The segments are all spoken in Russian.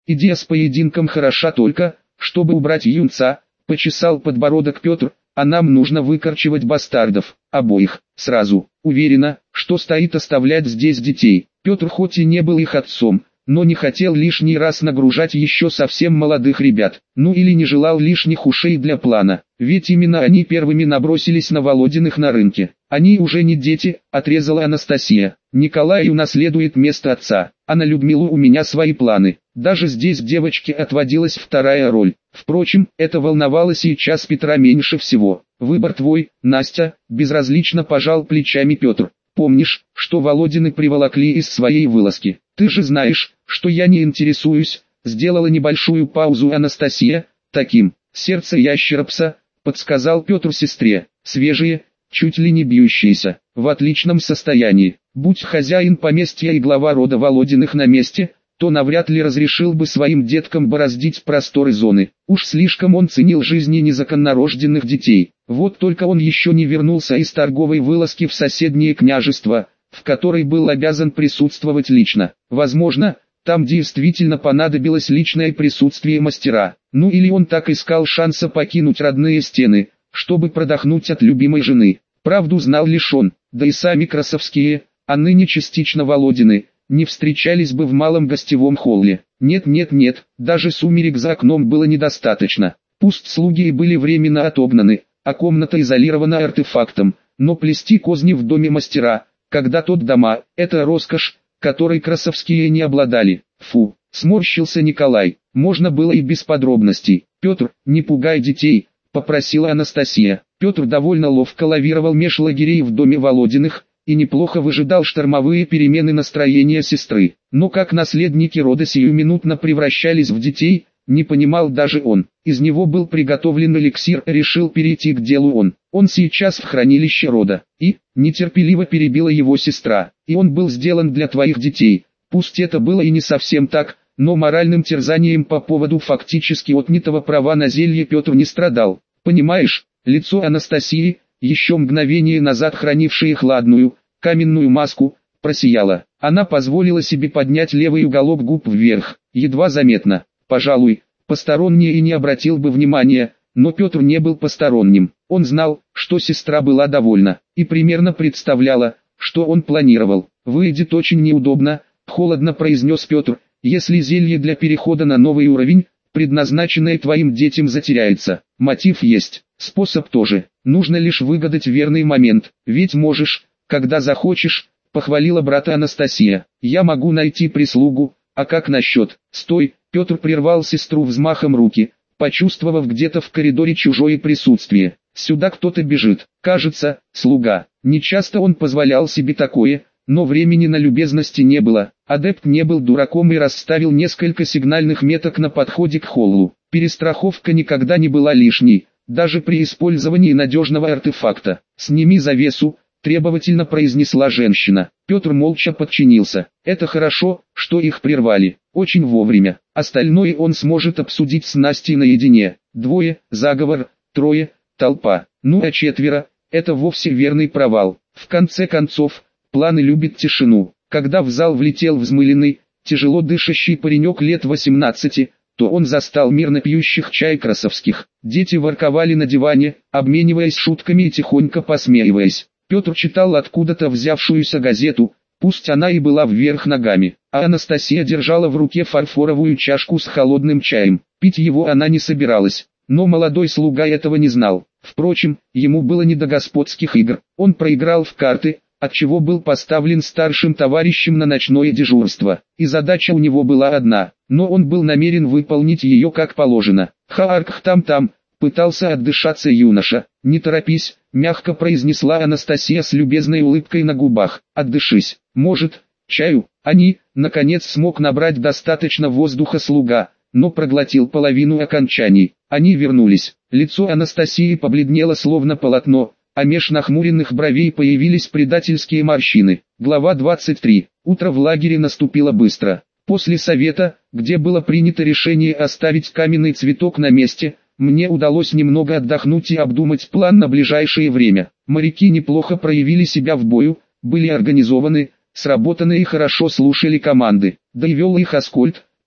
Идея с поединком хороша только, чтобы убрать юнца, почесал подбородок Петр, а нам нужно выкорчевать бастардов, обоих, сразу. Уверена, что стоит оставлять здесь детей. Петр хоть и не был их отцом, но не хотел лишний раз нагружать еще совсем молодых ребят, ну или не желал лишних ушей для плана, ведь именно они первыми набросились на Володиных на рынке. Они уже не дети, отрезала Анастасия. Николай унаследует место отца, а на Людмилу у меня свои планы. Даже здесь девочке отводилась вторая роль. Впрочем, это волновало сейчас Петра меньше всего. Выбор твой, Настя, безразлично пожал плечами Петр. Помнишь, что Володины приволокли из своей вылазки? Ты же знаешь, что я не интересуюсь. Сделала небольшую паузу Анастасия. Таким, сердце ящеропса, подсказал Петр сестре. Свежие, чуть ли не бьющиеся, в отличном состоянии. Будь хозяин поместья и глава рода Володиных на месте, то навряд ли разрешил бы своим деткам бороздить просторы зоны. Уж слишком он ценил жизни незаконнорожденных детей. Вот только он еще не вернулся из торговой вылазки в соседнее княжество, в которой был обязан присутствовать лично. Возможно, там действительно понадобилось личное присутствие мастера. Ну или он так искал шанса покинуть родные стены, чтобы продохнуть от любимой жены. Правду знал лишь он, да и сами Красовские, а ныне частично Володины, не встречались бы в малом гостевом холле. Нет, даже сумерек за окном было недостаточно. Пусть слуги и были временно отобнаны, а комната изолирована артефактом, но плести козни в доме мастера, когда тот дома, это роскошь, которой Красовские не обладали. Фу, сморщился Николай, можно было и без подробностей. Петр, не пугай детей, попросила Анастасия. Петр довольно ловко лавировал меж лагерей в доме Володиных, и неплохо выжидал штормовые перемены настроения сестры. Но как наследники рода сиюминутно превращались в детей, не понимал даже он. Из него был приготовлен эликсир, решил перейти к делу он. Он сейчас в хранилище рода. И, нетерпеливо перебила его сестра, и он был сделан для твоих детей. Пусть это было и не совсем так, но моральным терзанием по поводу фактически отнятого права на зелье Петр не страдал. Понимаешь, лицо Анастасии, еще мгновение назад хранившее хладную, каменную маску, просияло. Она позволила себе поднять левый уголок губ вверх, едва заметно. Пожалуй, посторонний и не обратил бы внимания, но Петр не был посторонним. Он знал, что сестра была довольна, и примерно представляла, что он планировал. «Выйдет очень неудобно», — холодно произнес Петр, «если зелье для перехода на новый уровень, предназначенное твоим детям, затеряется. Мотив есть, способ тоже, нужно лишь выгадать верный момент, ведь можешь, когда захочешь», — похвалила брата Анастасия. «Я могу найти прислугу, а как насчет...» «Стой!» — Петр прервал сестру взмахом руки, почувствовав где-то в коридоре чужое присутствие. «Сюда кто-то бежит, кажется, слуга». Нечасто он позволял себе такое, но времени на любезности не было. Адепт не был дураком и расставил несколько сигнальных меток на подходе к холлу. Перестраховка никогда не была лишней, даже при использовании надежного артефакта. «Сними завесу», — требовательно произнесла женщина. Петр молча подчинился. Это хорошо, что их прервали. Очень вовремя. Остальное он сможет обсудить с Настей наедине. 2, заговор, 3, толпа. Ну а 4, это вовсе верный провал. В конце концов, планы любят тишину. Когда в зал влетел взмыленный, тяжело дышащий паренек лет 18, то он застал мирно пьющих чай Красовских. Дети ворковали на диване, обмениваясь шутками и тихонько посмеиваясь. Петр читал откуда-то взявшуюся газету, пусть она и была вверх ногами, а Анастасия держала в руке фарфоровую чашку с холодным чаем. Пить его она не собиралась, но молодой слуга этого не знал. Впрочем, ему было не до господских игр. Он проиграл в карты, отчего был поставлен старшим товарищем на ночное дежурство. И задача у него была одна, но он был намерен выполнить ее как положено. «Хаарк-там-там», пытался отдышаться юноша. «Не торопись», — мягко произнесла Анастасия с любезной улыбкой на губах. «Отдышись. Может, чаю?» Они, наконец, смог набрать достаточно воздуха слуга, но проглотил половину окончаний. Они вернулись. Лицо Анастасии побледнело словно полотно, а меж нахмуренных бровей появились предательские морщины. Глава 23. Утро в лагере наступило быстро. После совета, где было принято решение оставить каменный цветок на месте, мне удалось немного отдохнуть и обдумать план на ближайшее время. Моряки неплохо проявили себя в бою, были организованы, сработаны и хорошо слушали команды. Да и вел их Аскольд,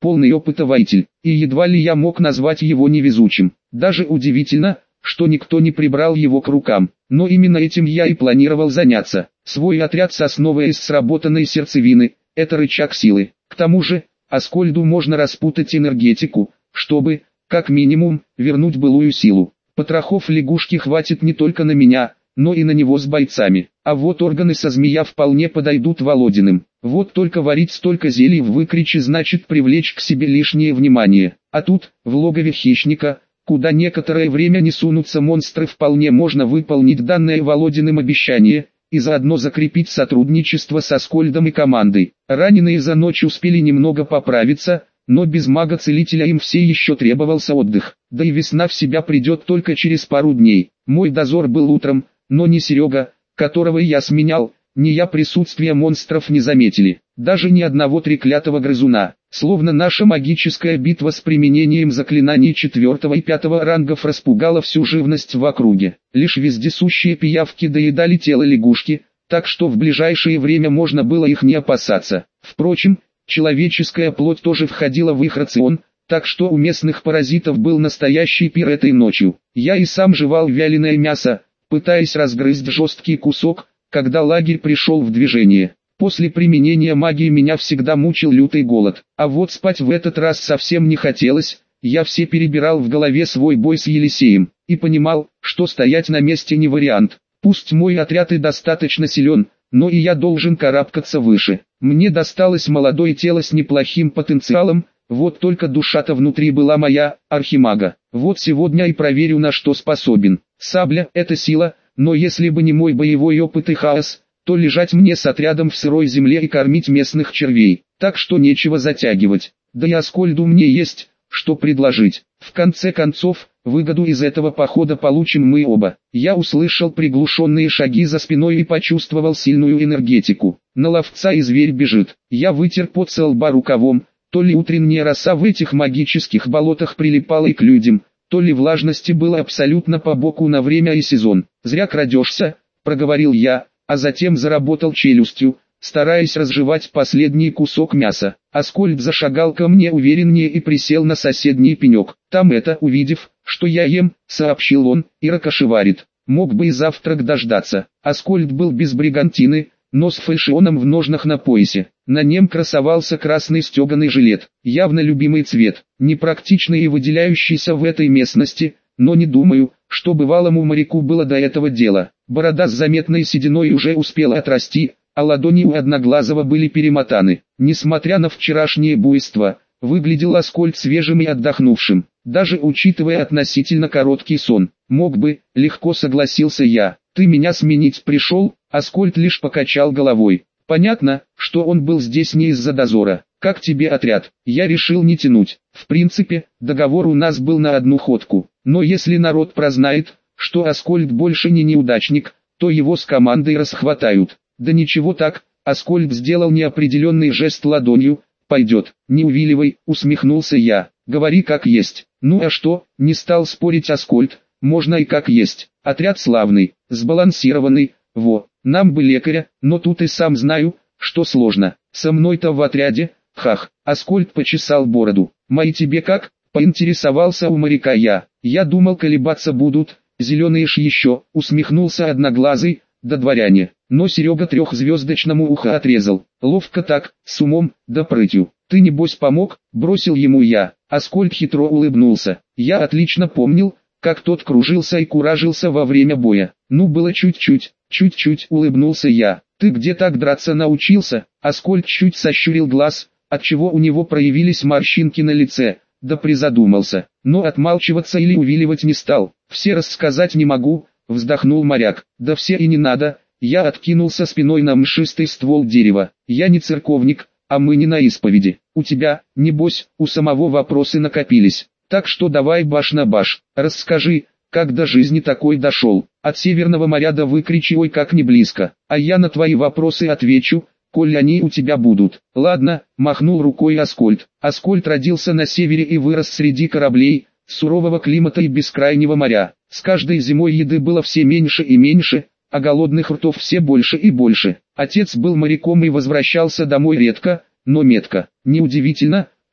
полный опыта воитель, и едва ли я мог назвать его невезучим. Даже удивительно, что никто не прибрал его к рукам. Но именно этим я и планировал заняться. Свой отряд с основой из сработанной сердцевины – это рычаг силы. К тому же, Аскольду можно распутать энергетику, чтобы, как минимум, вернуть былую силу. Потрохов лягушки хватит не только на меня, но и на него с бойцами. А вот органы со змея вполне подойдут Володиным. Вот только варить столько зелий в выкриче значит привлечь к себе лишнее внимание. А тут, в логове хищника, куда некоторое время не сунутся монстры, вполне можно выполнить данное Володиным обещание и заодно закрепить сотрудничество с Аскольдом и командой. Раненые за ночь успели немного поправиться, но без мага-целителя им все еще требовался отдых. Да и весна в себя придет только через пару дней. Мой дозор был утром, но ни Серега, которого я сменял, ни я присутствие монстров не заметили. Даже ни одного треклятого грызуна. Словно наша магическая битва с применением заклинаний 4 и 5 рангов распугала всю живность в округе. Лишь вездесущие пиявки доедали тело лягушки, так что в ближайшее время можно было их не опасаться. Впрочем, человеческая плоть тоже входила в их рацион, так что у местных паразитов был настоящий пир этой ночью. Я и сам жевал вяленое мясо, пытаясь разгрызть жесткий кусок, когда лагерь пришел в движение. После применения магии меня всегда мучил лютый голод, а вот спать в этот раз совсем не хотелось. Я все перебирал в голове свой бой с Елисеем, и понимал, что стоять на месте не вариант. Пусть мой отряд и достаточно силен, но и я должен карабкаться выше. Мне досталось молодое тело с неплохим потенциалом, вот только душа-то внутри была моя, архимага. Вот сегодня и проверю, на что способен. Сабля – это сила, но если бы не мой боевой опыт и хаос, то лежать мне с отрядом в сырой земле и кормить местных червей. Так что нечего затягивать. Да и Аскольду мне есть, что предложить. В конце концов, выгоду из этого похода получим мы оба. Я услышал приглушенные шаги за спиной и почувствовал сильную энергетику. На ловца и зверь бежит. Я вытер пот со лба рукавом. То ли утренняя роса в этих магических болотах прилипала и к людям, то ли влажности было абсолютно по боку на время и сезон. «Зря крадешься», — проговорил я, а затем заработал челюстью, стараясь разжевать последний кусок мяса. Аскольд зашагал ко мне увереннее и присел на соседний пенек. Там это, увидев, что я ем, сообщил он, Ира кошеварит. Мог бы и завтрак дождаться. Аскольд был без бригантины, но с фальшионом в ножнах на поясе. На нем красовался красный стеганый жилет, явно любимый цвет, непрактичный и выделяющийся в этой местности, но не думаю, что бывалому моряку было до этого дела. Борода с заметной сединой уже успела отрасти, а ладони у Одноглазого были перемотаны. Несмотря на вчерашнее буйство, выглядел Аскольд свежим и отдохнувшим, даже учитывая относительно короткий сон. Мог бы, легко согласился я. Ты меня сменить пришел? Аскольд лишь покачал головой. Понятно, что он был здесь не из-за дозора. Как тебе отряд? Я решил не тянуть. В принципе, договор у нас был на одну ходку. Но если народ прознает, что Аскольд больше не неудачник, то его с командой расхватают. Да ничего так, Аскольд сделал неопределенный жест ладонью. Пойдет, не увиливай, усмехнулся я. Говори как есть. Ну а что, не стал спорить Аскольд, можно и как есть. Отряд славный, сбалансированный, во. Нам бы лекаря, но тут и сам знаю, что сложно. Со мной-то в отряде, хах. Аскольд почесал бороду. Мои тебе как? Поинтересовался у моряка я. Я думал, колебаться будут, зеленые ж еще, усмехнулся Одноглазый, да дворяне. Но Серега трехзвездочному ухо отрезал. Ловко так, с умом, да прытью. Ты небось помог, бросил ему я. Аскольд хитро улыбнулся. Я отлично помнил, как тот кружился и куражился во время боя. Ну было чуть-чуть, улыбнулся я. Ты где так драться научился? Аскольд чуть сощурил глаз, отчего у него проявились морщинки на лице, да призадумался. Но отмалчиваться или увиливать не стал. Все рассказать не могу, вздохнул моряк. Да все и не надо. Я откинулся спиной на мшистый ствол дерева. Я не церковник, а мы не на исповеди. У тебя, небось, у самого вопросы накопились. Так что давай баш на баш, расскажи, как до жизни такой дошел. От Северного моря до выкричи ой как не близко, а я на твои вопросы отвечу, коль они у тебя будут. Ладно, махнул рукой Аскольд. Аскольд родился на севере и вырос среди кораблей, сурового климата и бескрайнего моря. С каждой зимой еды было все меньше и меньше, а голодных ртов все больше и больше. Отец был моряком и возвращался домой редко, но метко. Неудивительно,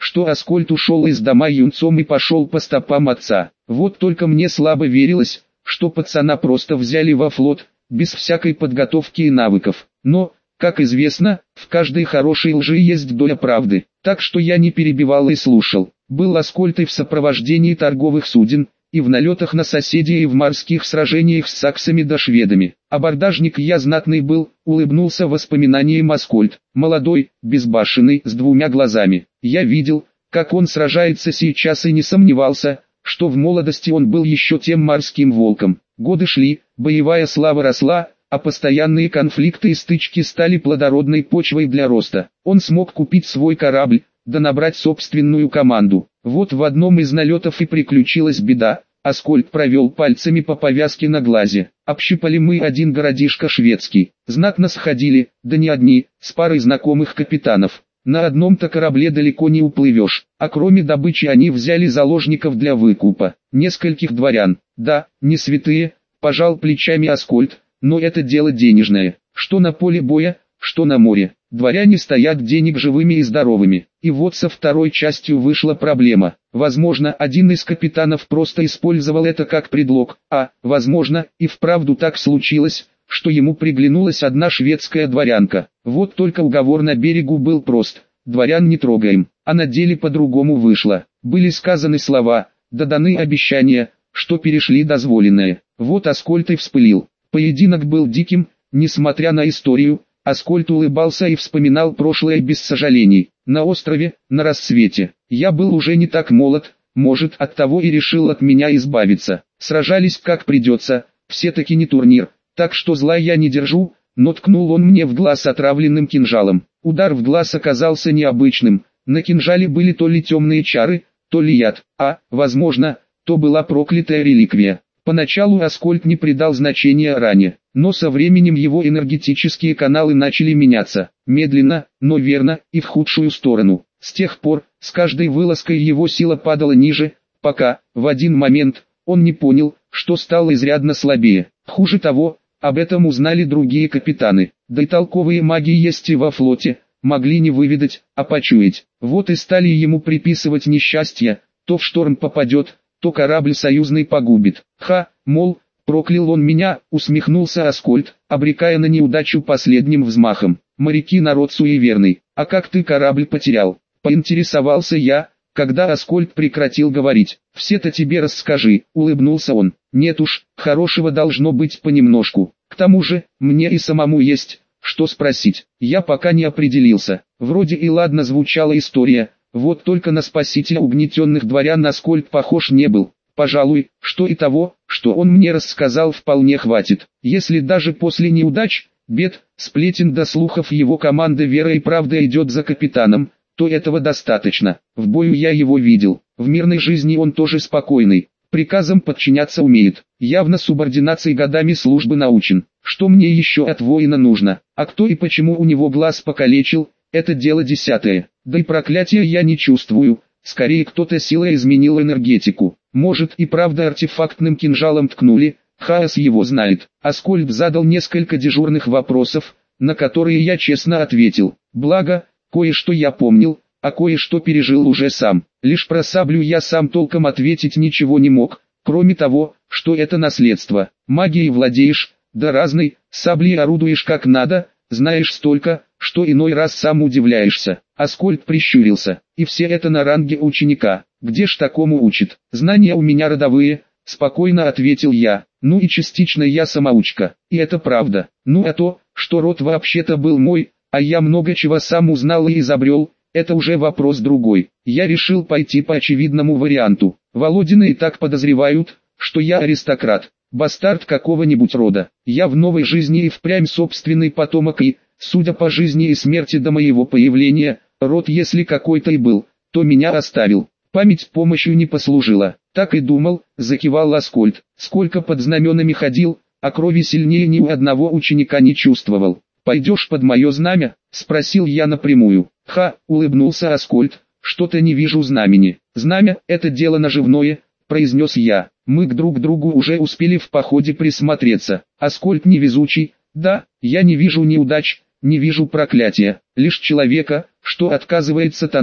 что Аскольд ушел из дома юнцом и пошел по стопам отца. Вот только мне слабо верилось, что пацана просто взяли во флот, без всякой подготовки и навыков. Но, как известно, в каждой хорошей лжи есть доля правды, так что я не перебивал и слушал. Был Аскольд и в сопровождении торговых суден, и в налетах на соседей и в морских сражениях с саксами да шведами. Абордажник я знатный был, улыбнулся воспоминанием Аскольд, молодой, безбашенный, с двумя глазами. Я видел, как он сражается сейчас и не сомневался, что в молодости он был еще тем морским волком. Годы шли, боевая слава росла, а постоянные конфликты и стычки стали плодородной почвой для роста. Он смог купить свой корабль, да набрать собственную команду. Вот в одном из налетов и приключилась беда. Аскольд провел пальцами по повязке на глазе. Общипали мы один городишко шведский. Знатно сходили, да не одни, с парой знакомых капитанов. На одном-то корабле далеко не уплывешь, а кроме добычи они взяли заложников для выкупа. Нескольких дворян. Да, не святые, пожал плечами Аскольд, но это дело денежное. Что на поле боя, что на море. Дворяне стоят денег живыми и здоровыми. И вот со второй частью вышла проблема. Возможно, один из капитанов просто использовал это как предлог, а, возможно, и вправду так случилось, что ему приглянулась одна шведская дворянка. Вот только уговор на берегу был прост: дворян не трогаем, а на деле по-другому вышло. Были сказаны слова, да даны обещания, что перешли дозволенное. Вот Аскольд и вспылил. Поединок был диким, несмотря на историю. Аскольд улыбался и вспоминал прошлое без сожалений. На острове, на рассвете, я был уже не так молод, может, оттого и решил от меня избавиться. Сражались как придется, все-таки не турнир, так что зла я не держу, но ткнул он мне в глаз отравленным кинжалом. Удар в глаз оказался необычным, на кинжале были то ли темные чары, то ли яд, а, возможно, то была проклятая реликвия. Поначалу Аскольд не придал значения ране, но со временем его энергетические каналы начали меняться, медленно, но верно, и в худшую сторону. С тех пор, с каждой вылазкой его сила падала ниже, пока, в один момент, он не понял, что стал изрядно слабее. Хуже того, об этом узнали другие капитаны, да и толковые маги есть и во флоте, могли не выведать, а почуять. Вот и стали ему приписывать несчастья, то в шторм попадет, то корабль союзный погубит. Мол, проклял он меня, усмехнулся Аскольд, обрекая на неудачу последним взмахом. Моряки народ суеверный, а как ты корабль потерял? Поинтересовался я, когда Аскольд прекратил говорить. Все-то тебе расскажи, улыбнулся он. Нет уж, хорошего должно быть понемножку. К тому же, мне и самому есть, что спросить. Я пока не определился. Вроде и ладно звучала история. Вот только на спасителя угнетенных дворян Аскольд похож не был. Пожалуй, что и того, что он мне рассказал, вполне хватит. Если даже после неудач, бед, сплетен до слухов его команда верой и правдой идет за капитаном, то этого достаточно. В бою я его видел. В мирной жизни он тоже спокойный. Приказам подчиняться умеет. Явно субординацией годами службы научен. Что мне еще от воина нужно? А кто и почему у него глаз покалечил, это дело десятое. Да и проклятия я не чувствую, скорее кто-то силой изменил энергетику. Может и правда артефактным кинжалом ткнули, Хаос его знает. Аскольд задал несколько дежурных вопросов, на которые я честно ответил. Благо, кое-что я помнил, а кое-что пережил уже сам. Лишь про саблю я сам толком ответить ничего не мог, кроме того, что это наследство. Магией владеешь, да разной, саблей орудуешь как надо, знаешь столько, что иной раз сам удивляешься. Аскольд прищурился. И все это на ранге ученика. Где ж такому учат? Знания у меня родовые, спокойно ответил я. Ну и частично я самоучка. И это правда. Ну а то, что род вообще-то был мой, а я много чего сам узнал и изобрел, это уже вопрос другой. Я решил пойти по очевидному варианту. Володины и так подозревают, что я аристократ, бастард какого-нибудь рода. Я в новой жизни и впрямь собственный потомок и, судя по жизни и смерти до моего появления, род если какой-то и был, то меня оставил. Память помощью не послужила. Так и думал, закивал Аскольд. Сколько под знаменами ходил, а крови сильнее ни у одного ученика не чувствовал. «Пойдешь под мое знамя?» — спросил я напрямую. Улыбнулся Аскольд, что-то не вижу знамени. «Знамя — это дело наживное», — произнес я. Мы к друг другу уже успели в походе присмотреться. Аскольд невезучий, да, я не вижу неудач, не вижу проклятия, лишь человека, что отказывается тонуть,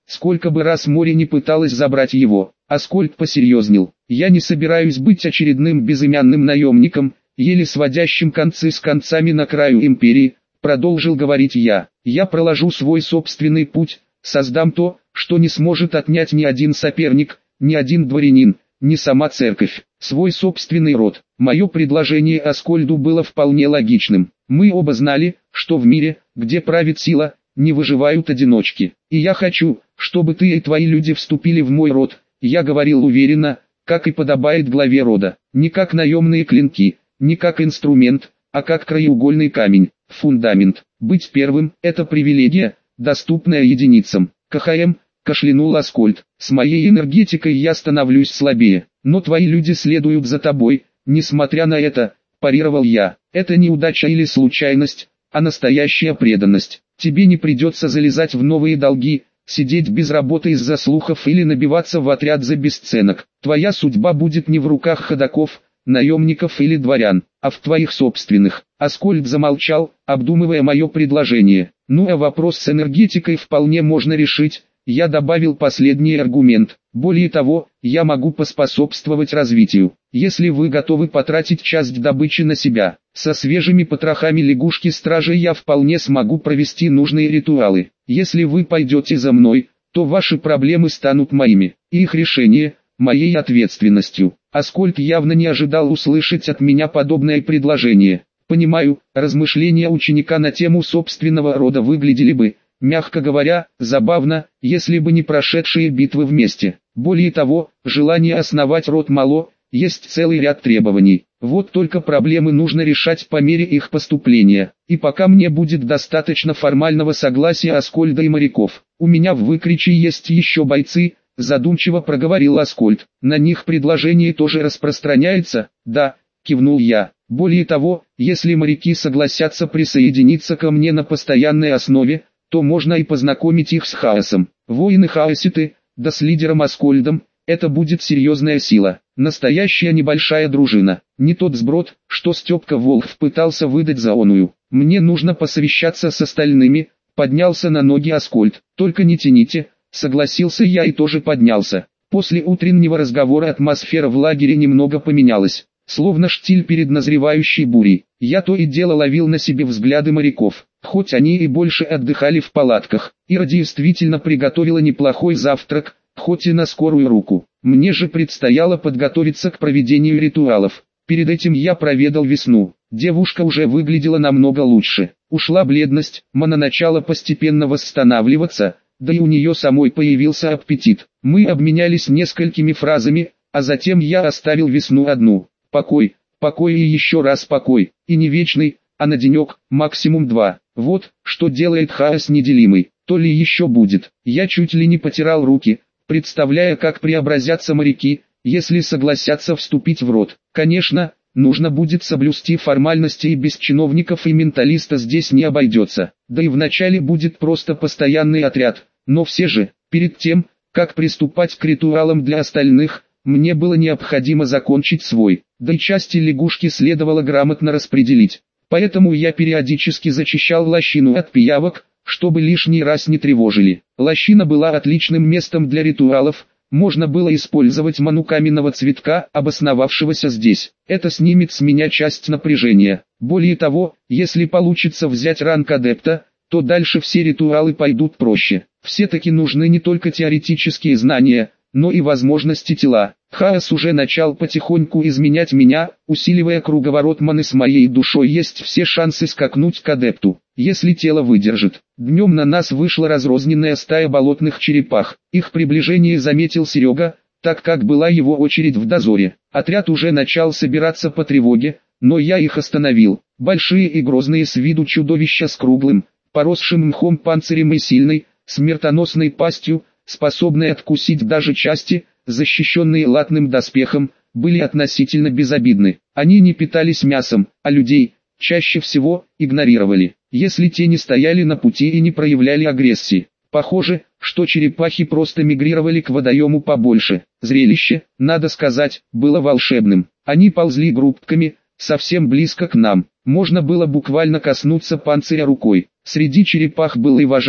сколько бы раз море не пыталось забрать его. Аскольд посерьезнел. «Я не собираюсь быть очередным безымянным наемником, еле сводящим концы с концами на краю империи», продолжил говорить я. «Я проложу свой собственный путь, создам то, что не сможет отнять ни один соперник, ни один дворянин, ни сама церковь, свой собственный род». Мое предложение Аскольду было вполне логичным. Мы оба знали, что в мире, где правит сила, не выживают одиночки. И я хочу, чтобы ты и твои люди вступили в мой род. Я говорил уверенно, как и подобает главе рода. Не как наемные клинки, не как инструмент, а как краеугольный камень, фундамент. Быть первым – это привилегия, доступная единицам. КХМ, кашлянул Аскольд. С моей энергетикой я становлюсь слабее, но твои люди следуют за тобой, несмотря на это, парировал я. Это не удача или случайность, а настоящая преданность. Тебе не придется залезать в новые долги, сидеть без работы из-за слухов или набиваться в отряд за бесценок. Твоя судьба будет не в руках ходоков, наемников или дворян, а в твоих собственных. Аскольд замолчал, обдумывая мое предложение. Ну а вопрос с энергетикой вполне можно решить. Я добавил последний аргумент. Более того, я могу поспособствовать развитию. Если вы готовы потратить часть добычи на себя, со свежими потрохами лягушки-стражи я вполне смогу провести нужные ритуалы. Если вы пойдете за мной, то ваши проблемы станут моими, и их решение – моей ответственностью. Аскольд явно не ожидал услышать от меня подобное предложение. Понимаю, размышления ученика на тему собственного рода выглядели бы, мягко говоря, забавно, если бы не прошедшие битвы вместе. Более того, желание основать род мало, есть целый ряд требований. Вот только проблемы нужно решать по мере их поступления. И пока мне будет достаточно формального согласия Аскольда и моряков. У меня в Выкриче есть еще бойцы, задумчиво проговорил Аскольд. На них предложение тоже распространяется? Да, кивнул я. Более того, если моряки согласятся присоединиться ко мне на постоянной основе, то можно и познакомить их с Хаосом. Воины-хаоситы, да с лидером Аскольдом, это будет серьезная сила. Настоящая небольшая дружина. Не тот сброд, что Степка Волхв пытался выдать за оную. Мне нужно посовещаться с остальными, поднялся на ноги Аскольд. Только не тяните, согласился я и тоже поднялся. После утреннего разговора атмосфера в лагере немного поменялась. Словно штиль перед назревающей бурей. Я то и дело ловил на себе взгляды моряков. Хоть они и больше отдыхали в палатках, Ира действительно приготовила неплохой завтрак, хоть и на скорую руку. Мне же предстояло подготовиться к проведению ритуалов. Перед этим я проведал Весну. Девушка уже выглядела намного лучше. Ушла бледность, мана начала постепенно восстанавливаться, да и у нее самой появился аппетит. Мы обменялись несколькими фразами, а затем я оставил Весну одну. Покой, покой и еще раз покой, и не вечный, а на денек, максимум 2. Вот, что делает хаос неделимый, то ли еще будет. Я чуть ли не потирал руки, представляя, как преобразятся моряки, если согласятся вступить в род. Конечно, нужно будет соблюсти формальности, и без чиновников и менталиста здесь не обойдется. Да и вначале будет просто постоянный отряд, но все же, перед тем, как приступать к ритуалам для остальных, мне было необходимо закончить свой, да и части лягушки следовало грамотно распределить. Поэтому я периодически зачищал лощину от пиявок, чтобы лишний раз не тревожили. Лощина была отличным местом для ритуалов, можно было использовать ману каменного цветка, обосновавшегося здесь. Это снимет с меня часть напряжения. Более того, если получится взять ранг адепта, то дальше все ритуалы пойдут проще. Все-таки нужны не только теоретические знания, но и возможности тела. Хаос уже начал потихоньку изменять меня, усиливая круговорот маны с моей душой. Есть все шансы скакнуть к адепту, если тело выдержит. Днем на нас вышла разрозненная стая болотных черепах. Их приближение заметил Серега, так как была его очередь в дозоре. Отряд уже начал собираться по тревоге, но я их остановил. Большие и грозные с виду чудовища с круглым, поросшим мхом панцирем и сильной, смертоносной пастью, способные откусить даже части, защищенные латным доспехом, были относительно безобидны. Они не питались мясом, а людей, чаще всего, игнорировали, если те не стояли на пути и не проявляли агрессии. Похоже, что черепахи просто мигрировали к водоему побольше. Зрелище, надо сказать, было волшебным. Они ползли группками, совсем близко к нам. Можно было буквально коснуться панциря рукой. Среди черепах был и вожак,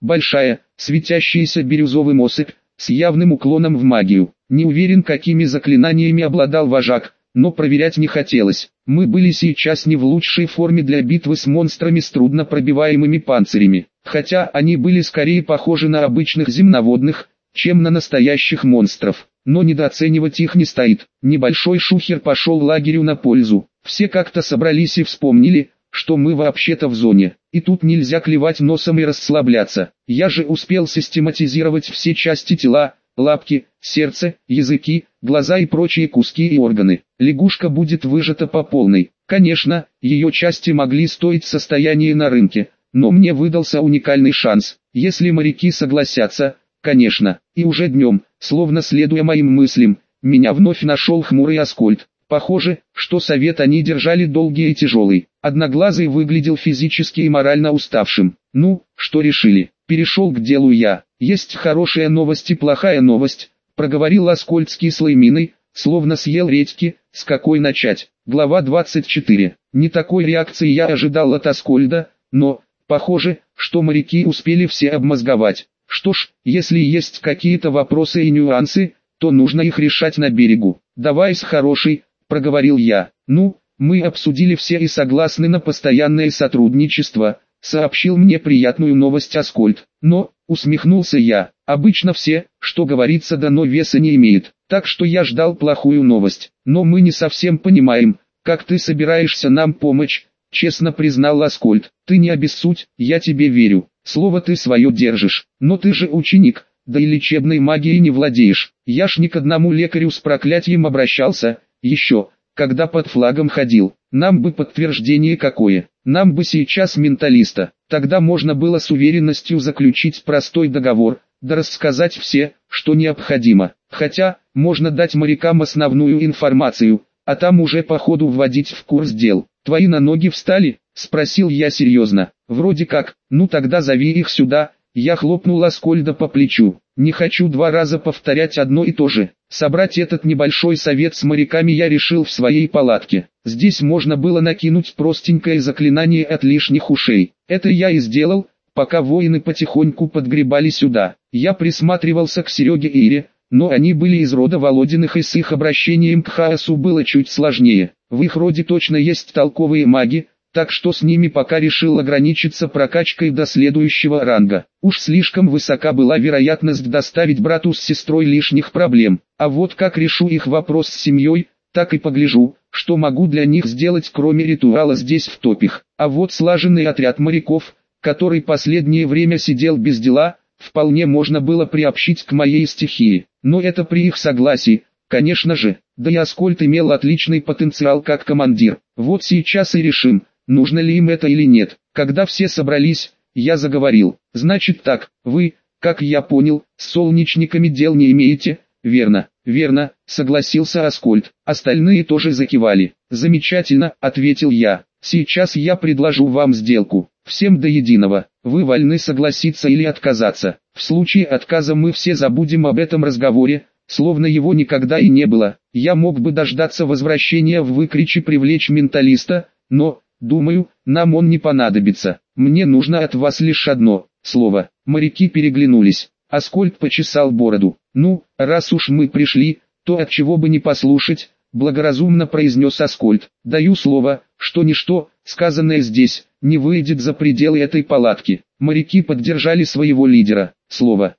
большая, светящаяся бирюзовым особь, с явным уклоном в магию. Не уверен, какими заклинаниями обладал вожак, но проверять не хотелось. Мы были сейчас не в лучшей форме для битвы с монстрами с труднопробиваемыми панцирями, хотя они были скорее похожи на обычных земноводных, чем на настоящих монстров. Но недооценивать их не стоит. Небольшой шухер пошел лагерю на пользу. Все как-то собрались и вспомнили, что мы вообще-то в зоне. И тут нельзя клевать носом и расслабляться. Я же успел систематизировать все части тела: лапки, сердце, языки, глаза и прочие куски и органы. Лягушка будет выжата по полной. Конечно, ее части могли стоить состояние на рынке, но мне выдался уникальный шанс. Если моряки согласятся, конечно. И уже днем, словно следуя моим мыслям, меня вновь нашел хмурый Аскольд. Похоже, что совет они держали долгий и тяжелый. Одноглазый выглядел физически и морально уставшим. Ну, что решили? Перешел к делу я. Есть хорошая новость и плохая новость, проговорил Аскольд с кислой миной, словно съел редьки. С какой начать? Глава 24. Не такой реакции я ожидал от Аскольда, но, похоже, что моряки успели все обмозговать. Что ж, если есть какие-то вопросы и нюансы, то нужно их решать на берегу. Давай с хорошей, проговорил я. Ну, мы обсудили все и согласны на постоянное сотрудничество, сообщил мне приятную новость Аскольд. Но, усмехнулся я, обычно все, что говорится, дано веса не имеет, так что я ждал плохую новость. Но мы не совсем понимаем, как ты собираешься нам помочь, честно признал Аскольд. Ты не обессудь, я тебе верю. Слово ты свое держишь, но ты же ученик, да и лечебной магией не владеешь. Я ж ни к одному лекарю с проклятием обращался, еще, когда под флагом ходил. Нам бы подтверждение какое, нам бы сейчас менталиста. Тогда можно было с уверенностью заключить простой договор, да рассказать все, что необходимо. Хотя, можно дать морякам основную информацию, а там уже по ходу вводить в курс дел. Твои на ноги встали? Спросил я серьезно. Вроде как. Ну тогда зови их сюда. Я хлопнул Аскольда по плечу. Не хочу два раза повторять одно и то же. Собрать этот небольшой совет с моряками я решил в своей палатке. Здесь можно было накинуть простенькое заклинание от лишних ушей. Это я и сделал, пока воины потихоньку подгребали сюда. Я присматривался к Сереге и Ире, но они были из рода Володиных и с их обращением к хаосу было чуть сложнее. В их роде точно есть толковые маги, так что с ними пока решил ограничиться прокачкой до следующего ранга. Уж слишком высока была вероятность доставить брату с сестрой лишних проблем. А вот как решу их вопрос с семьей, так и погляжу, что могу для них сделать кроме ритуала здесь в топях. А вот слаженный отряд моряков, который последнее время сидел без дела, вполне можно было приобщить к моей стихии. Но это при их согласии, конечно же. Да и Аскольд имел отличный потенциал как командир. Вот сейчас и решим, нужно ли им это или нет. Когда все собрались, я заговорил. Значит так, вы, как я понял, с солнечниками дел не имеете, верно? Верно, согласился Аскольд. Остальные тоже закивали. Замечательно, ответил я. Сейчас я предложу вам сделку. Всем до единого. Вы вольны согласиться или отказаться. В случае отказа мы все забудем об этом разговоре, словно его никогда и не было. Я мог бы дождаться возвращения в Выкрич и привлечь менталиста, но, думаю, нам он не понадобится. Мне нужно от вас лишь одно слово. Моряки переглянулись. Аскольд почесал бороду. Ну, раз уж мы пришли, то от чего бы не послушать, благоразумно произнес Аскольд. Даю слово, что ничто, сказанное здесь, не выйдет за пределы этой палатки. Моряки поддержали своего лидера. Слово.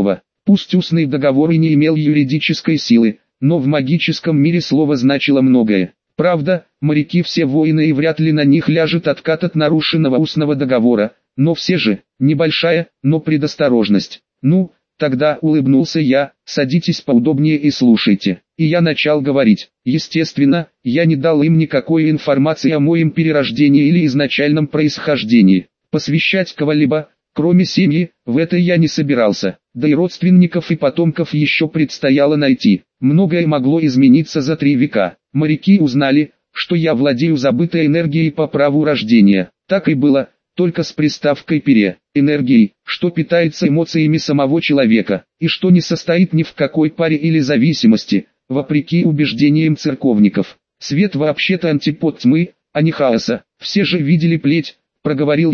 Пусть устный договор и не имел юридической силы, но в магическом мире слово значило многое. Правда, моряки все воины и вряд ли на них ляжет откат от нарушенного устного договора, но все же, небольшая, но предосторожность. Ну, тогда улыбнулся я, садитесь поудобнее и слушайте. И я начал говорить. Естественно, я не дал им никакой информации о моем перерождении или изначальном происхождении. Посвящать кого-либо, кроме семьи, в это я не собирался. Да и родственников и потомков еще предстояло найти. Многое могло измениться за 3 века. Моряки узнали, что я владею забытой энергией по праву рождения. Так и было, только с приставкой «пере», энергией, что питается эмоциями самого человека, и что не состоит ни в какой паре или зависимости, вопреки убеждениям церковников. Свет вообще-то антипод тьмы, а не хаоса. Все же видели плеть, проговорил я,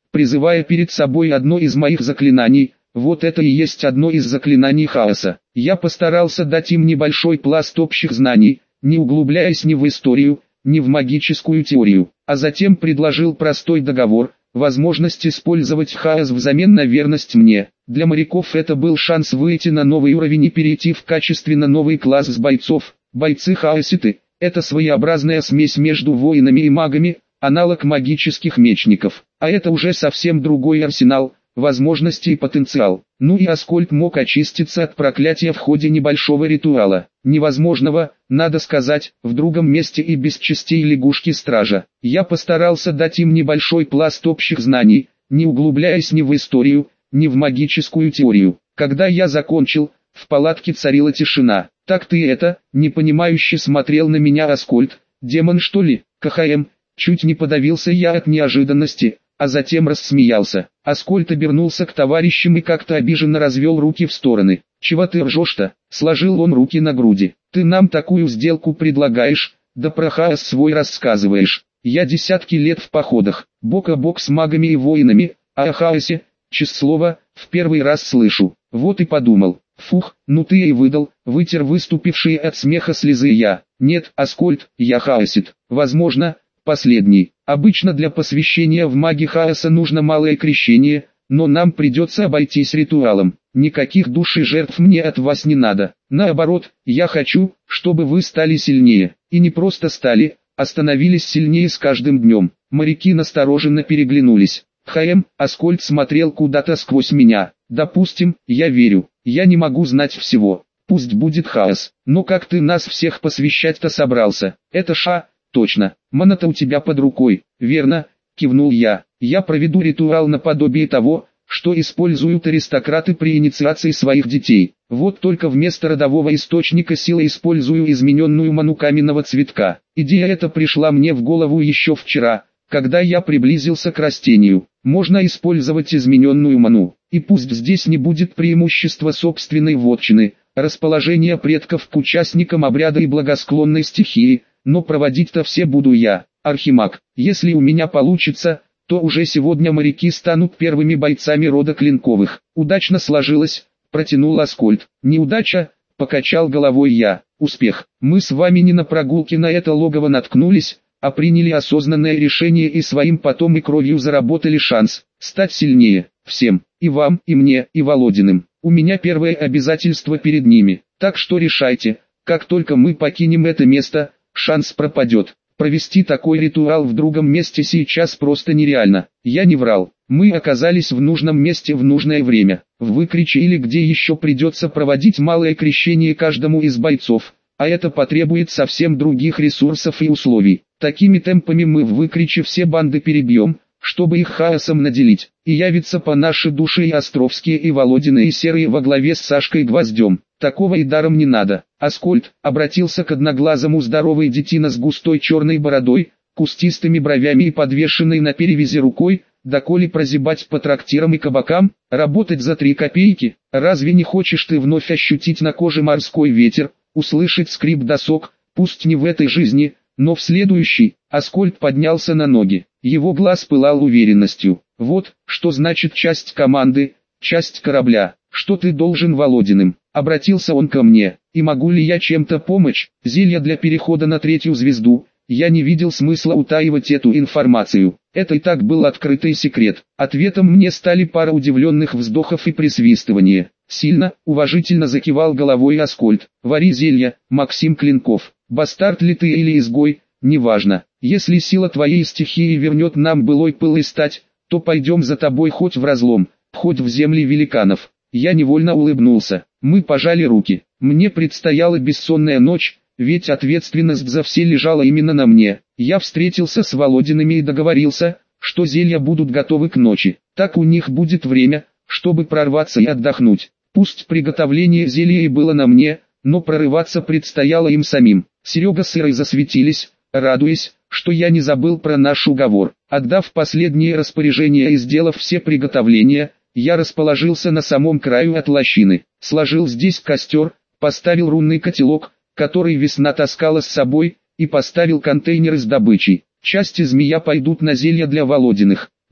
призывая перед собой одно из моих заклинаний. Вот это и есть одно из заклинаний хаоса. Я постарался дать им небольшой пласт общих знаний, не углубляясь ни в историю, ни в магическую теорию, а затем предложил простой договор, возможность использовать хаос взамен на верность мне. Для моряков это был шанс выйти на новый уровень и перейти в качественно новый класс с бойцов. Бойцы-хаоситы – это своеобразная смесь между воинами и магами, аналог магических мечников, а это уже совсем другой арсенал, возможности и потенциал. Ну и Аскольд мог очиститься от проклятия в ходе небольшого ритуала, невозможного, надо сказать, в другом месте и без частей лягушки-стража. Я постарался дать им небольшой пласт общих знаний, не углубляясь ни в историю, ни в магическую теорию. Когда я закончил, в палатке царила тишина. «Так ты это?» – непонимающе смотрел на меня Аскольд. «Демон что ли?» «КХМ». Чуть не подавился я от неожиданности, а затем рассмеялся. Аскольд обернулся к товарищам и как-то обиженно развел руки в стороны. «Чего ты ржешь-то?» – сложил он руки на груди. «Ты нам такую сделку предлагаешь, да про хаос свой рассказываешь. Я десятки лет в походах, бок о бок с магами и воинами, а о хаосе, честное слово, в первый раз слышу. Вот и подумал. Фух, ну ты и выдал», – вытер выступившие от смеха слезы я. «Нет, Аскольд, я хаосит. Возможно, последний. Обычно для посвящения в маги хаоса нужно малое крещение, но нам придется обойтись ритуалом. Никаких душ и жертв мне от вас не надо. Наоборот, я хочу, чтобы вы стали сильнее. И не просто стали, а становились сильнее с каждым днем». Моряки настороженно переглянулись. Аскольд смотрел куда-то сквозь меня. «Допустим, я верю. Я не могу знать всего. Пусть будет хаос. Но как ты нас всех посвящать-то собрался? Это точно. Мана-то у тебя под рукой, верно?» – кивнул я. «Я проведу ритуал наподобие того, что используют аристократы при инициации своих детей. Вот только вместо родового источника силы использую измененную ману каменного цветка. Идея эта пришла мне в голову еще вчера, когда я приблизился к растению. Можно использовать измененную ману, и пусть здесь не будет преимущества собственной вотчины, расположения предков к участникам обряда и благосклонной стихии, но проводить-то все буду я, архимаг. Если у меня получится, то уже сегодня моряки станут первыми бойцами рода Клинковых». «Удачно сложилось», – протянул Аскольд. «Неудача», – покачал головой я. «Успех. Мы с вами не на прогулке на это логово наткнулись, а приняли осознанное решение и своим потом и кровью заработали шанс стать сильнее. Всем, и вам, и мне, и Володиным. У меня первое обязательство перед ними. Так что решайте, как только мы покинем это место, шанс пропадет. Провести такой ритуал в другом месте сейчас просто нереально». Я не врал. Мы оказались в нужном месте в нужное время. В Выкриче или где еще придется проводить малое крещение каждому из бойцов, а это потребует совсем других ресурсов и условий. Такими темпами мы в Выкриче все банды перебьем, чтобы их хаосом наделить. И явится по нашей душе и Островские, и Володины, и Серые во главе с Сашкой Гвоздем. Такого и даром не надо. Аскольд обратился к одноглазому здоровый детина с густой черной бородой, кустистыми бровями и подвешенной на перевязи рукой. «Доколе прозябать по трактирам и кабакам, работать за 3 копейки? Разве не хочешь ты вновь ощутить на коже морской ветер, услышать скрип досок, пусть не в этой жизни, но в следующей?» Аскольд поднялся на ноги. Его глаз пылал уверенностью. «Вот, что значит часть команды, часть корабля. Что ты должен Володиным?» Обратился он ко мне. «И могу ли я чем-то помочь? Зелье для перехода на 3-ю звезду». Я не видел смысла утаивать эту информацию. Это и так был открытый секрет. Ответом мне стали пара удивленных вздохов и присвистывания. Сильно, уважительно закивал головой Аскольд. «Вари зелья, Максим Клинков. Бастард ли ты или изгой, неважно. Если сила твоей стихии вернет нам былой пыл и стать, то пойдем за тобой хоть в разлом, хоть в земли великанов». Я невольно улыбнулся. Мы пожали руки. Мне предстояла бессонная ночь, ведь ответственность за все лежала именно на мне. Я встретился с Володиными и договорился, что зелья будут готовы к ночи. Так у них будет время, чтобы прорваться и отдохнуть. Пусть приготовление зелья и было на мне, но прорываться предстояло им самим. Серега с Ирой засветились, радуясь, что я не забыл про наш уговор. Отдав последние распоряжения и сделав все приготовления, я расположился на самом краю от лощины. Сложил здесь костер, поставил рунный котелок, который весна таскала с собой, и поставил контейнеры с добычей. Части змея пойдут на зелья для Володиных,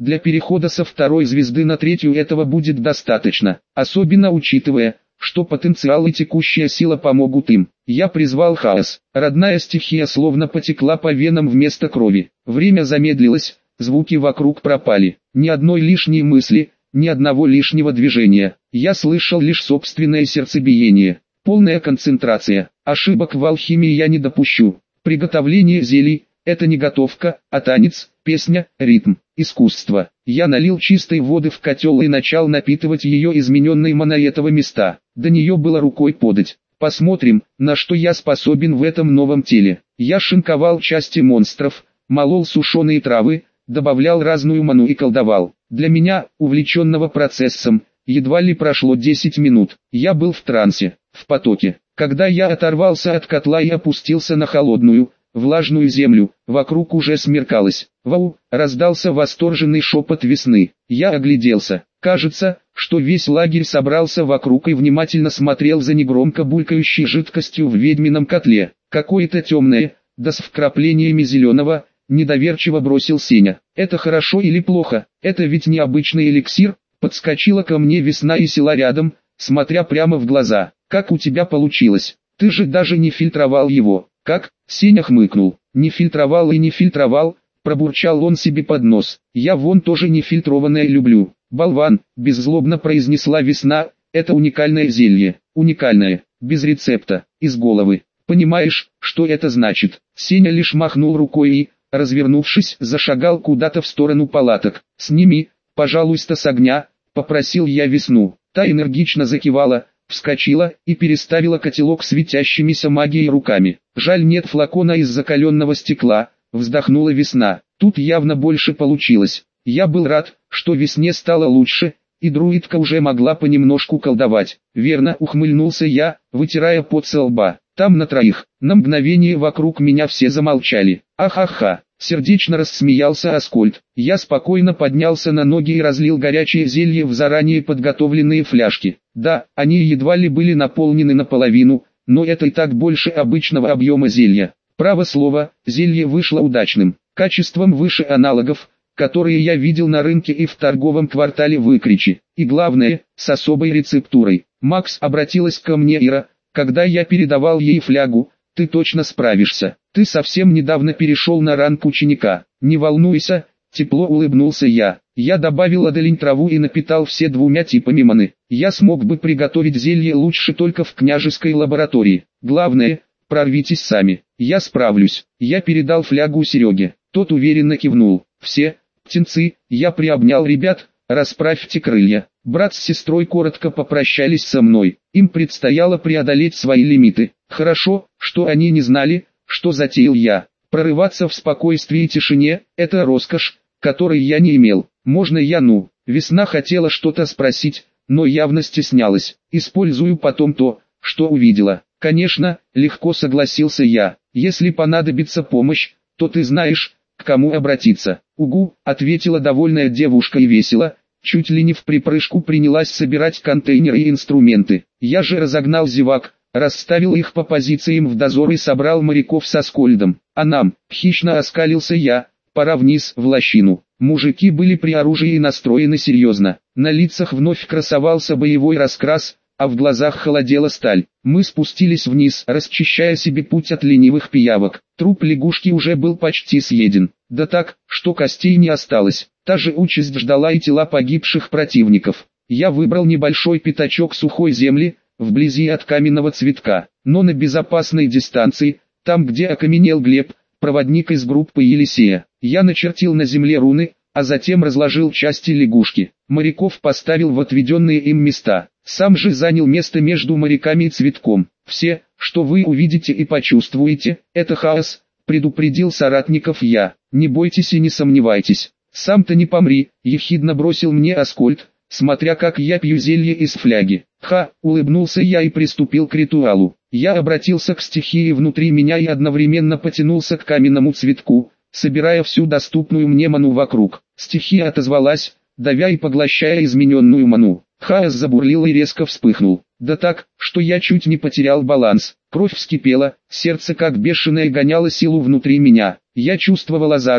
Для перехода со второй звезды на третью этого будет достаточно, особенно учитывая, что потенциал и текущая сила помогут им. Я призвал хаос. Родная стихия словно потекла по венам вместо крови. Время замедлилось, звуки вокруг пропали. Ни одной лишней мысли, ни одного лишнего движения. Я слышал лишь собственное сердцебиение. Полная концентрация. Ошибок в алхимии я не допущу. Приготовление зелий – это не готовка, а танец, песня, ритм, искусство. Я налил чистой воды в котел и начал напитывать ее измененной манаэтовой места. До нее было рукой подать. Посмотрим, на что я способен в этом новом теле. Я шинковал части монстров, молол сушеные травы, добавлял разную ману и колдовал. Для меня, увлеченного процессом, едва ли прошло 10 минут. Я был в трансе, в потоке. Когда я оторвался от котла и опустился на холодную, влажную землю, вокруг уже смеркалось. «Вау!» — раздался восторженный шепот весны. Я огляделся. Кажется, что весь лагерь собрался вокруг и внимательно смотрел за негромко булькающей жидкостью в ведьмином котле. Какое-то темное, да с вкраплениями зеленого, недоверчиво бросил Сеня. «Это хорошо или плохо? Это ведь не обычный эликсир?» Подскочила ко мне весна и села рядом, смотря прямо в глаза. «Как у тебя получилось? Ты же даже не фильтровал его». «Как?» — Сеня хмыкнул. «Не фильтровал и не фильтровал», — пробурчал он себе под нос. «Я вон тоже нефильтрованное люблю». «Болван», — беззлобно произнесла весна, — «это уникальное зелье». «Уникальное, без рецепта, из головы». «Понимаешь, что это значит?» Сеня лишь махнул рукой и, развернувшись, зашагал куда-то в сторону палаток. «Сними, пожалуйста, с огня», — попросил я весну. Та энергично закивала, вскочила и переставила котелок светящимися магией руками. «Жаль, нет флакона из закаленного стекла», — вздохнула весна. «Тут явно больше получилось». Я был рад, что весне стало лучше, и друидка уже могла понемножку колдовать. «Верно», — ухмыльнулся я, вытирая пот со лба. «Там на троих». На мгновение вокруг меня все замолчали. «Ахаха», — сердечно рассмеялся Аскольд. Я спокойно поднялся на ноги и разлил горячее зелье в заранее подготовленные фляжки. Да, они едва ли были наполнены наполовину, но это и так больше обычного объема зелья. Право слово, зелье вышло удачным, качеством выше аналогов, которые я видел на рынке и в торговом квартале Выкричи. И главное, с особой рецептурой. «Макс», — обратилась ко мне Ира, когда я передавал ей флягу, — «ты точно справишься. Ты совсем недавно перешел на ранг ученика». «Не волнуйся», — тепло улыбнулся я. Я добавил аделень траву и напитал все 2 типами маны. Я смог бы приготовить зелье лучше только в княжеской лаборатории. Главное, прорвитесь сами. Я справлюсь. Я передал флягу Сереге. Тот уверенно кивнул. «Все, птенцы», — я приобнял ребят, — «расправьте крылья». Брат с сестрой коротко попрощались со мной. Им предстояло преодолеть свои лимиты. Хорошо, что они не знали, что затеял я. Прорываться в спокойствии и тишине – это роскошь, которой я не имел. «Можно я Весна хотела что-то спросить, но явно стеснялась. «Использую потом то, что увидела». «Конечно», — легко согласился я. «Если понадобится помощь, то ты знаешь, к кому обратиться». «Угу», — ответила довольная девушка и весело, чуть ли не в припрыжку принялась собирать контейнеры и инструменты. Я же разогнал зевак, расставил их по позициям в дозор и собрал моряков со Аскольдом. «А нам?» — хищно оскалился я. «Пора вниз, в лощину». Мужики были при оружии и настроены серьезно. На лицах вновь красовался боевой раскрас, а в глазах холодела сталь. Мы спустились вниз, расчищая себе путь от ленивых пиявок. Труп лягушки уже был почти съеден. Да так, что костей не осталось. Та же участь ждала и тела погибших противников. Я выбрал небольшой пятачок сухой земли, вблизи от каменного цветка, но на безопасной дистанции, там где окаменел Глеб, проводник из группы Елисея. Я начертил на земле руны, а затем разложил части лягушки. Моряков поставил в отведенные им места. Сам же занял место между моряками и цветком. «Все, что вы увидите и почувствуете, это хаос», — предупредил соратников я. «Не бойтесь и не сомневайтесь. Сам-то не помри», — ехидно бросил мне Аскольд, смотря как я пью зелье из фляги. «Ха», — улыбнулся я и приступил к ритуалу. Я обратился к стихии внутри меня и одновременно потянулся к каменному цветку, собирая всю доступную мне ману вокруг. Стихия отозвалась, давя и поглощая измененную ману. Хаос забурлил и резко вспыхнул. Да так, что я чуть не потерял баланс. Кровь вскипела, сердце как бешеное гоняло силу внутри меня. Я чувствовал азарт,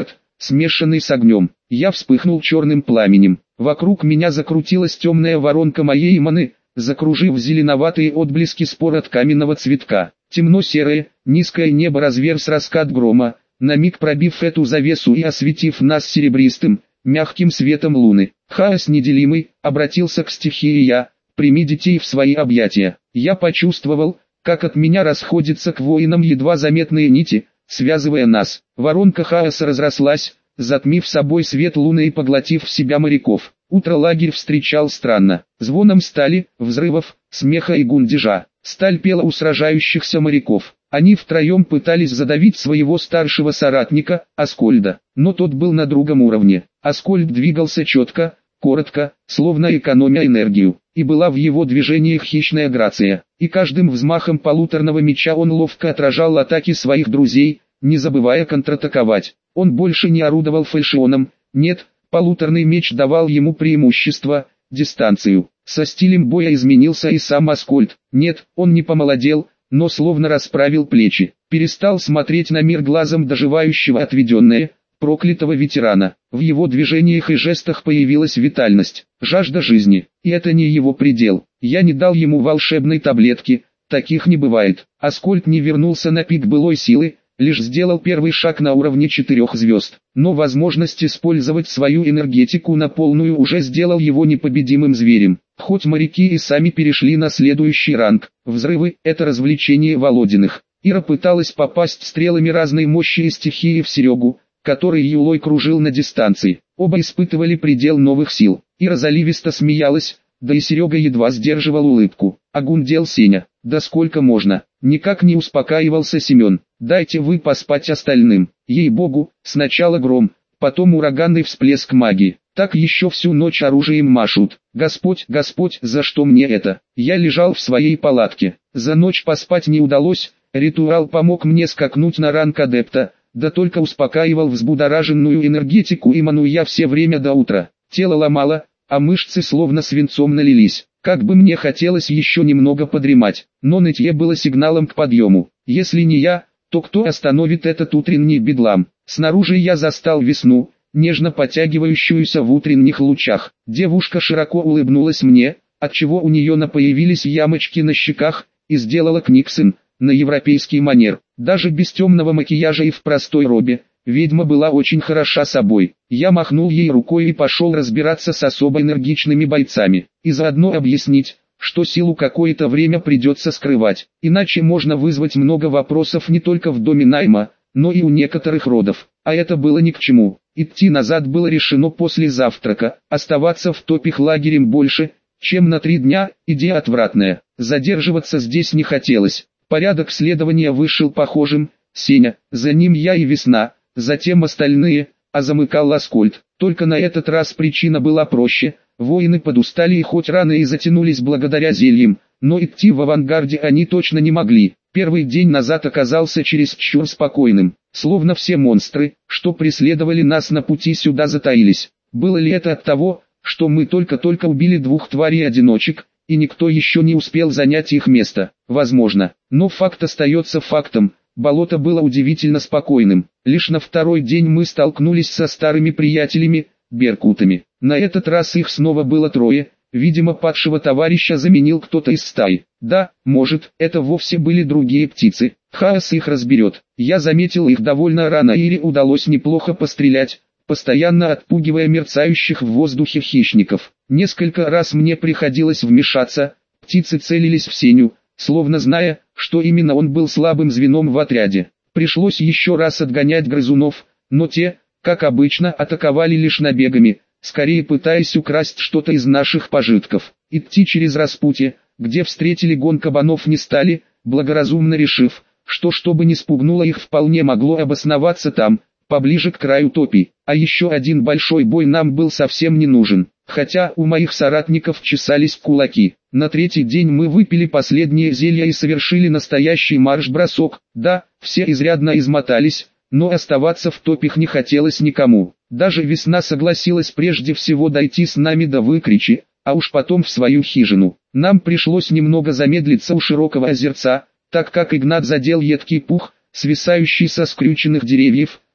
смешанный с огнем. Я вспыхнул черным пламенем. Вокруг меня закрутилась темная воронка моей маны, закружив зеленоватые отблески спор от каменного цветка. Темно-серое, низкое небо разверз раскат грома, на миг пробив эту завесу и осветив нас серебристым, мягким светом луны. Хаос неделимый, обратился к стихии я, прими детей в свои объятия. Я почувствовал, как от меня расходятся к воинам едва заметные нити, связывая нас. Воронка хаоса разрослась, затмив собой свет луны и поглотив в себя моряков. Утро лагерь встречал странно, звоном стали, взрывов, смеха и гундежа. Сталь пела у сражающихся моряков. Они втроем пытались задавить своего старшего соратника, Аскольда, но тот был на другом уровне. Аскольд двигался четко, коротко, словно экономя энергию, и была в его движениях хищная грация. И каждым взмахом полуторного меча он ловко отражал атаки своих друзей, не забывая контратаковать. Он больше не орудовал фальшионом, нет, полуторный меч давал ему преимущество, дистанцию. Со стилем боя изменился и сам Аскольд. Нет, он не помолодел, но словно расправил плечи, перестал смотреть на мир глазом доживающего отведенное, проклятого ветерана. В его движениях и жестах появилась витальность, жажда жизни, и это не его предел. Я не дал ему волшебной таблетки, таких не бывает. Аскольд не вернулся на пик былой силы, лишь сделал первый шаг на уровне 4 звезд, но возможность использовать свою энергетику на полную уже сделал его непобедимым зверем. Хоть моряки и сами перешли на следующий ранг, взрывы – это развлечение Володиных. Ира пыталась попасть стрелами разной мощи и стихии в Серегу, который юлой кружил на дистанции. Оба испытывали предел новых сил. Ира заливисто смеялась, да и Серега едва сдерживал улыбку. А гундел Сеня, да сколько можно, никак не успокаивался Семен. Дайте вы поспать остальным. Ей-богу, сначала гром, потом ураганный всплеск магии. Так еще всю ночь оружием машут. Господь, Господь, за что мне это? Я лежал в своей палатке. За ночь поспать не удалось, ритуал помог мне скакнуть на ранг адепта, да только успокаивал взбудораженную энергетику и ману я все время до утра. Тело ломало, а мышцы словно свинцом налились. Как бы мне хотелось еще немного подремать, но нытье было сигналом к подъему. Если не я, то кто остановит этот утренний бедлам? Снаружи я застал весну, нежно потягивающуюся в утренних лучах. Девушка широко улыбнулась мне, отчего у нее появились ямочки на щеках, и сделала книксон, на европейский манер. Даже без темного макияжа и в простой робе, ведьма была очень хороша собой. Я махнул ей рукой и пошел разбираться с особо энергичными бойцами, и заодно объяснить, что силу какое-то время придется скрывать, иначе можно вызвать много вопросов не только в доме найма, но и у некоторых родов, а это было ни к чему. Идти назад было решено после завтрака, оставаться в топих лагерем больше, чем на 3 дня, идея отвратная. Задерживаться здесь не хотелось. Порядок следования вышел похожим: Сеня, за ним я и Весна, затем остальные, а замыкал Аскольд. Только на этот раз причина была проще. Воины подустали и хоть рано и затянулись благодаря зельям, но идти в авангарде они точно не могли. Первый день назад оказался чересчур спокойным, словно все монстры, что преследовали нас на пути сюда, затаились. Было ли это от того, что мы только-только убили 2 тварей-одиночек, и никто еще не успел занять их место? Возможно, но факт остается фактом. Болото было удивительно спокойным. Лишь на 2-й день мы столкнулись со старыми приятелями, беркутами. На этот раз их снова было 3, видимо падшего товарища заменил кто-то из стаи. Да, может, это вовсе были другие птицы. Хаос их разберет. Я заметил их довольно рано, или удалось неплохо пострелять, постоянно отпугивая мерцающих в воздухе хищников. Несколько раз мне приходилось вмешаться, птицы целились в Сеню, словно зная, что именно он был слабым звеном в отряде. Пришлось еще раз отгонять грызунов, но те, как обычно, атаковали лишь набегами, скорее пытаясь украсть что-то из наших пожитков. Идти через распутье, где встретили гон кабанов, не стали, благоразумно решив, что чтобы не спугнуло их, вполне могло обосноваться там, поближе к краю топи. А еще один большой бой нам был совсем не нужен, хотя у моих соратников чесались кулаки. На 3-й день мы выпили последнее зелье и совершили настоящий марш-бросок. Да, все изрядно измотались, но оставаться в топях не хотелось никому. Даже Весна согласилась прежде всего дойти с нами до Выкричи, а уж потом в свою хижину. Нам пришлось немного замедлиться у широкого озерца, так как Игнат задел едкий пух, свисающий со скрюченных деревьев,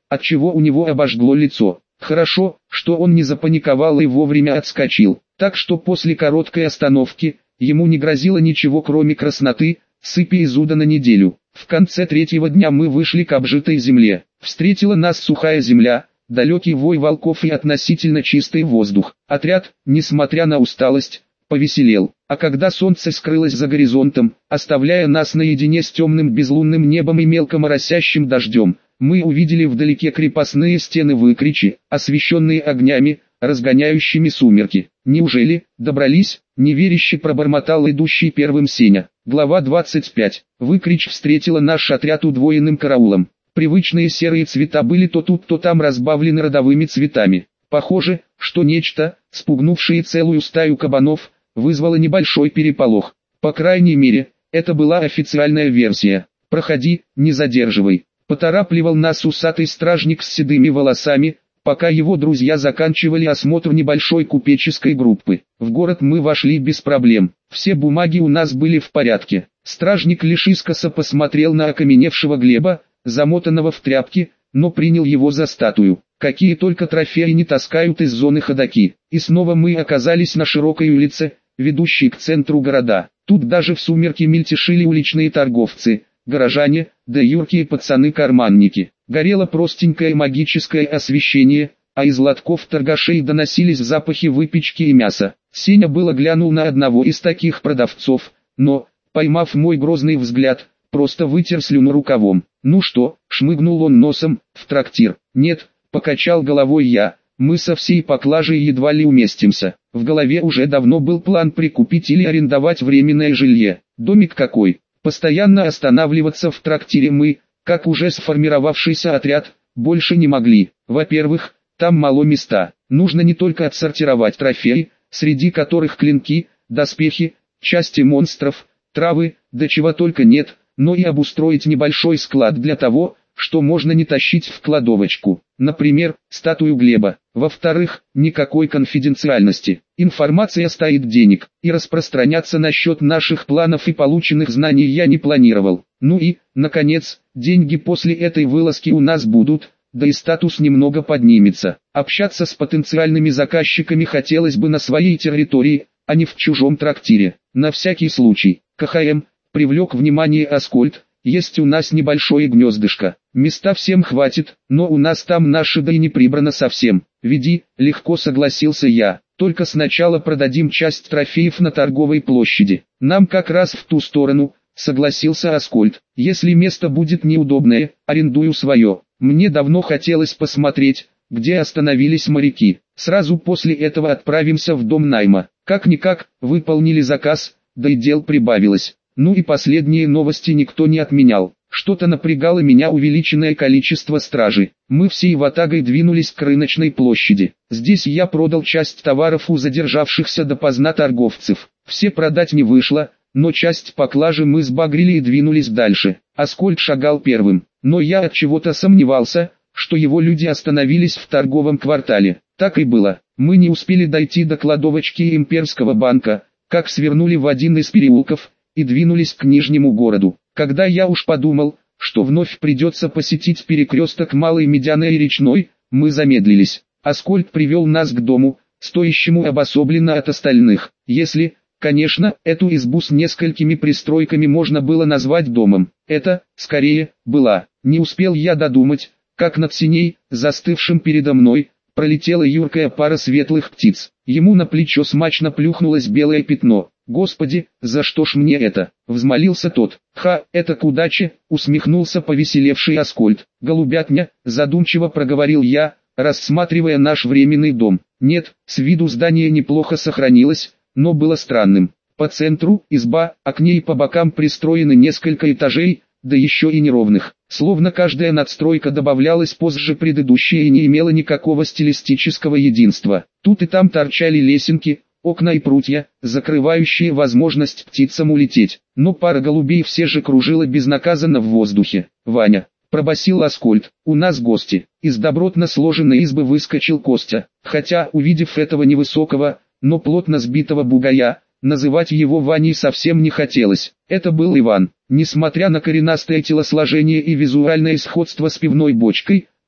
отчего у него обожгло лицо. Хорошо, что он не запаниковал и вовремя отскочил, так что после короткой остановки ему не грозило ничего кроме красноты, сыпи и зуда на неделю. В конце третьего дня мы вышли к обжитой земле. Встретила нас сухая земля, далекий вой волков и относительно чистый воздух. Отряд, несмотря на усталость, повеселел. А когда солнце скрылось за горизонтом, оставляя нас наедине с темным безлунным небом и мелко моросящим дождем, мы увидели вдалеке крепостные стены Выкричи, освещенные огнями, разгоняющими сумерки. «Неужели добрались?» — неверяще пробормотал идущий первым Сеня. Глава 25. Выкрич встретила наш отряд удвоенным караулом. Привычные серые цвета были то тут, то там разбавлены родовыми цветами. Похоже, что нечто, спугнувшее целую стаю кабанов, вызвало небольшой переполох. По крайней мере, это была официальная версия. «Проходи, не задерживай», — поторапливал нас усатый стражник с седыми волосами, пока его друзья заканчивали осмотр небольшой купеческой группы. В город мы вошли без проблем. Все бумаги у нас были в порядке. Стражник лишь искоса посмотрел на окаменевшего Глеба, замотанного в тряпки, но принял его за статую. Какие только трофеи не таскают из зоны ходоки. И снова мы оказались на широкой улице, ведущей к центру города. Тут даже в сумерки мельтешили уличные торговцы, горожане, да юркие пацаны-карманники. Горело простенькое магическое освещение, а из лотков торгашей доносились запахи выпечки и мяса. Сеня было глянул на одного из таких продавцов, но, поймав мой грозный взгляд, просто вытер слюну рукавом. «Ну что?» — шмыгнул он носом, «в трактир?» «Нет», — покачал головой я, «мы со всей поклажей едва ли уместимся». В голове уже давно был план прикупить или арендовать временное жилье. Домик какой? Постоянно останавливаться в трактире мы, как уже сформировавшийся отряд, больше не могли. Во-первых, там мало места. Нужно не только отсортировать трофеи, среди которых клинки, доспехи, части монстров, травы, да чего только нет, но и обустроить небольшой склад для того, что можно не тащить в кладовочку. Например, статую Глеба. Во-вторых, никакой конфиденциальности. Информация стоит денег, и распространяться насчет наших планов и полученных знаний я не планировал. Ну и, наконец, деньги после этой вылазки у нас будут, да и статус немного поднимется. Общаться с потенциальными заказчиками хотелось бы на своей территории, а не в чужом трактире. На всякий случай, КХМ, привлек внимание Аскольд. Есть у нас небольшое гнездышко. Места всем хватит, но у нас там наши да и не прибрано совсем. Веди, легко согласился я. Только сначала продадим часть трофеев на торговой площади. Нам как раз в ту сторону, согласился Аскольд. Если место будет неудобное, арендую свое. Мне давно хотелось посмотреть, где остановились моряки. Сразу после этого отправимся в дом найма. Как-никак, выполнили заказ, да и дел прибавилось. Ну и последние новости никто не отменял. Что-то напрягало меня увеличенное количество стражи. Мы всей ватагой двинулись к рыночной площади. Здесь я продал часть товаров у задержавшихся допоздна торговцев. Все продать не вышло, но часть поклажи мы сбагрили и двинулись дальше. Аскольд шагал первым, но я от чего-то сомневался, что его люди остановились в торговом квартале. Так и было. Мы не успели дойти до кладовочки Имперского банка, как свернули в один из переулков и двинулись к Нижнему городу. Когда я уж подумал, что вновь придется посетить перекресток Малой Медяной и Речной, мы замедлились. Аскольд привел нас к дому, стоящему обособленно от остальных. Если, конечно, эту избу с несколькими пристройками можно было назвать домом. Это, скорее, была. Не успел я додумать, как над синей, застывшим передо мной, пролетела юркая пара светлых птиц. Ему на плечо смачно плюхнулось белое пятно. «Господи, за что ж мне это?» — взмолился тот. «Ха, это к удаче!» — усмехнулся повеселевший Аскольд. «Голубятня», — задумчиво проговорил я, рассматривая наш временный дом. Нет, с виду здание неплохо сохранилось, но было странным. По центру изба, а к ней по бокам пристроены несколько этажей, да еще и неровных. Словно каждая надстройка добавлялась позже предыдущей и не имела никакого стилистического единства. Тут и там торчали лесенки, окна и прутья, закрывающие возможность птицам улететь. Но пара голубей все же кружила безнаказанно в воздухе. «Ваня», — пробасил Аскольд, — «у нас гости». Из добротно сложенной избы выскочил Костя. Хотя, увидев этого невысокого, но плотно сбитого бугая, называть его Ваней совсем не хотелось. Это был Иван. Несмотря на коренастое телосложение и визуальное сходство с пивной бочкой,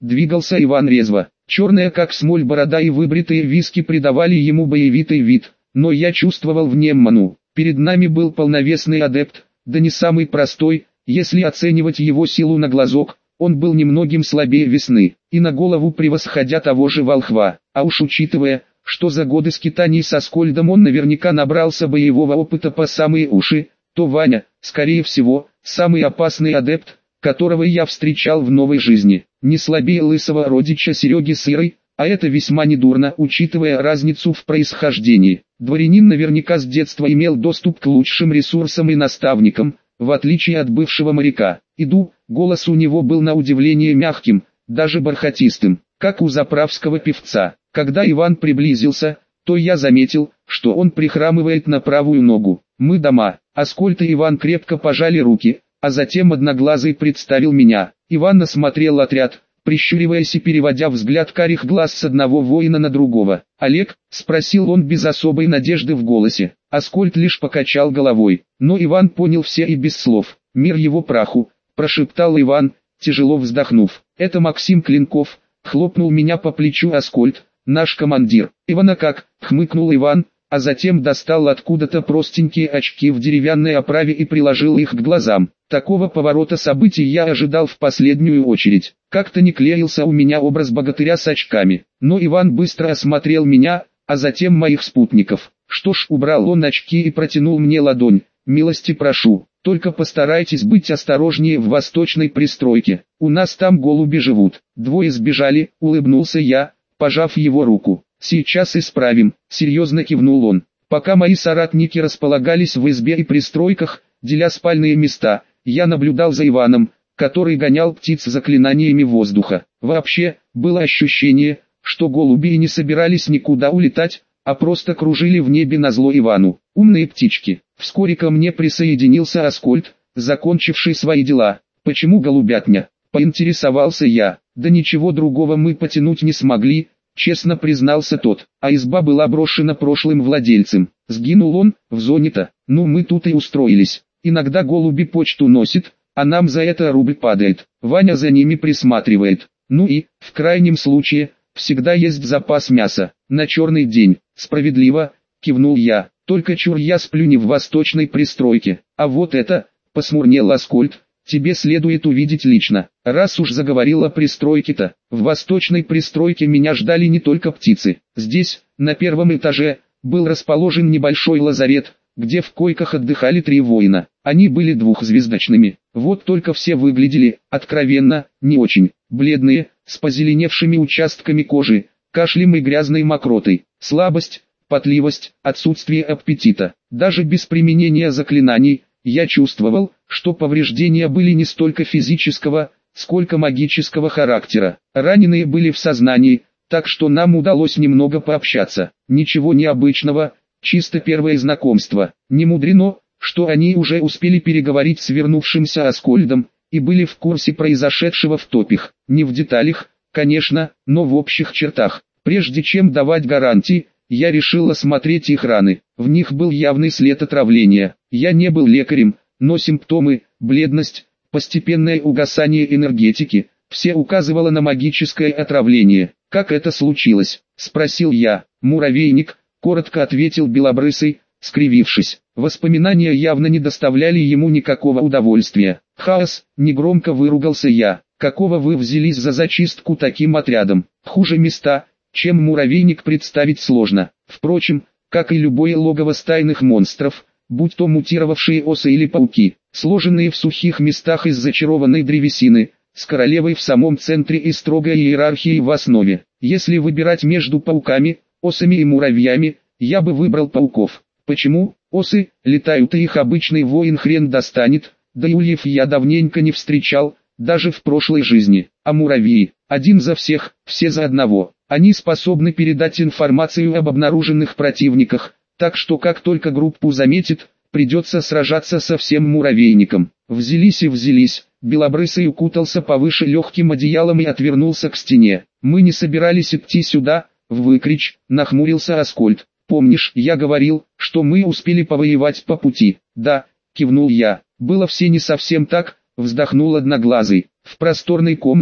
Двигался Иван резво. Черная как смоль борода и выбритые виски придавали ему боевитый вид, но я чувствовал в нем ману. Перед нами был полновесный адепт, да не самый простой, если оценивать его силу на глазок. Он был немногим слабее Весны, и на голову превосходя того же Волхва, а уж учитывая, что за годы скитаний со Аскольдом он наверняка набрался боевого опыта по самые уши, то Ваня, скорее всего, самый опасный адепт, которого я встречал в новой жизни, не слабее лысого родича Сереги с Ирой, а это весьма недурно, учитывая разницу в происхождении. Дворянин наверняка с детства имел доступ к лучшим ресурсам и наставникам, в отличие от бывшего моряка. Иду, голос у него был на удивление мягким, даже бархатистым, как у заправского певца. Когда Иван приблизился, то я заметил, что он прихрамывает на правую ногу. Мы дома. Аскольд и Иван крепко пожали руки, а затем Одноглазый представил меня. Иван осмотрел отряд, прищуриваясь и переводя взгляд карих глаз с одного воина на другого. «Олег?» — спросил он без особой надежды в голосе. Аскольд лишь покачал головой, но Иван понял все и без слов. «Мир его праху!» — прошептал Иван, тяжело вздохнув. «Это Максим Клинков!» — хлопнул меня по плечу Аскольд, наш командир. «Ивана как?» — хмыкнул Иван, а затем достал откуда-то простенькие очки в деревянной оправе и приложил их к глазам. Такого поворота событий я ожидал в последнюю очередь. Как-то не клеился у меня образ богатыря с очками, но Иван быстро осмотрел меня, а затем моих спутников. Что ж, убрал он очки и протянул мне ладонь. «Милости прошу, только постарайтесь быть осторожнее в восточной пристройке, у нас там голуби живут». «Двое сбежали», — улыбнулся я, пожав его руку. «Сейчас исправим», — серьезно кивнул он. Пока мои соратники располагались в избе и пристройках, деля спальные места, я наблюдал за Иваном, который гонял птиц заклинаниями воздуха. Вообще, было ощущение, что голуби и не собирались никуда улетать, а просто кружили в небе назло Ивану. Умные птички. Вскоре ко мне присоединился Аскольд, закончивший свои дела. «Почему голубятня?» — поинтересовался я. «Да ничего другого мы потянуть не смогли», — честно признался тот. «А изба была брошена прошлым владельцем. Сгинул он, в зоне-то. Ну мы тут и устроились. Иногда голуби почту носит, а нам за это рубль падает. Ваня за ними присматривает. Ну и, в крайнем случае, всегда есть запас мяса. На черный день». «Справедливо», — кивнул я. «Только чур я сплю не в восточной пристройке. А вот это», — посмурнел Аскольд, — «тебе следует увидеть лично. Раз уж заговорил о пристройке-то, в восточной пристройке меня ждали не только птицы. Здесь, на первом этаже, был расположен небольшой лазарет, где в койках отдыхали 3 воина. Они были двухзвездочными. Вот только все выглядели, откровенно, не очень. Бледные, с позеленевшими участками кожи, кашлем и грязной мокротой. Слабость, потливость, отсутствие аппетита. Даже без применения заклинаний, я чувствовал, что повреждения были не столько физического, сколько магического характера. Раненые были в сознании, так что нам удалось немного пообщаться. Ничего необычного, чисто первое знакомство. Не мудрено, что они уже успели переговорить с вернувшимся Аскольдом, и были в курсе произошедшего в топях. Не в деталях, конечно, но в общих чертах. Прежде чем давать гарантии, я решил осмотреть их раны. В них был явный след отравления. Я не был лекарем, но симптомы, бледность, постепенное угасание энергетики, все указывало на магическое отравление. «Как это случилось?» — спросил я. «Муравейник», — коротко ответил Белобрысый, скривившись. Воспоминания явно не доставляли ему никакого удовольствия. «Хаос», — негромко выругался я. «Какого вы взялись за зачистку таким отрядом? Хуже места, чем муравейник, представить сложно. Впрочем, как и любое логово стайных монстров, будь то мутировавшие осы или пауки, сложенные в сухих местах из зачарованной древесины, с королевой в самом центре и строгой иерархией в основе. Если выбирать между пауками, осами и муравьями, я бы выбрал пауков. Почему? Осы, летают, и их обычный воин хрен достанет, да и ульев я давненько не встречал, даже в прошлой жизни. А муравьи, один за всех, все за одного. Они способны передать информацию об обнаруженных противниках, так что как только группу заметит, придется сражаться со всем муравейником. Взялись и взялись. Белобрысый укутался повыше легким одеялом и отвернулся к стене. «Мы не собирались идти сюда», — выкрич, нахмурился Аскольд. «Помнишь, я говорил, что мы успели повоевать по пути?» «Да», — кивнул я. «Было все не совсем так», — вздохнул Одноглазый. В просторной комнате,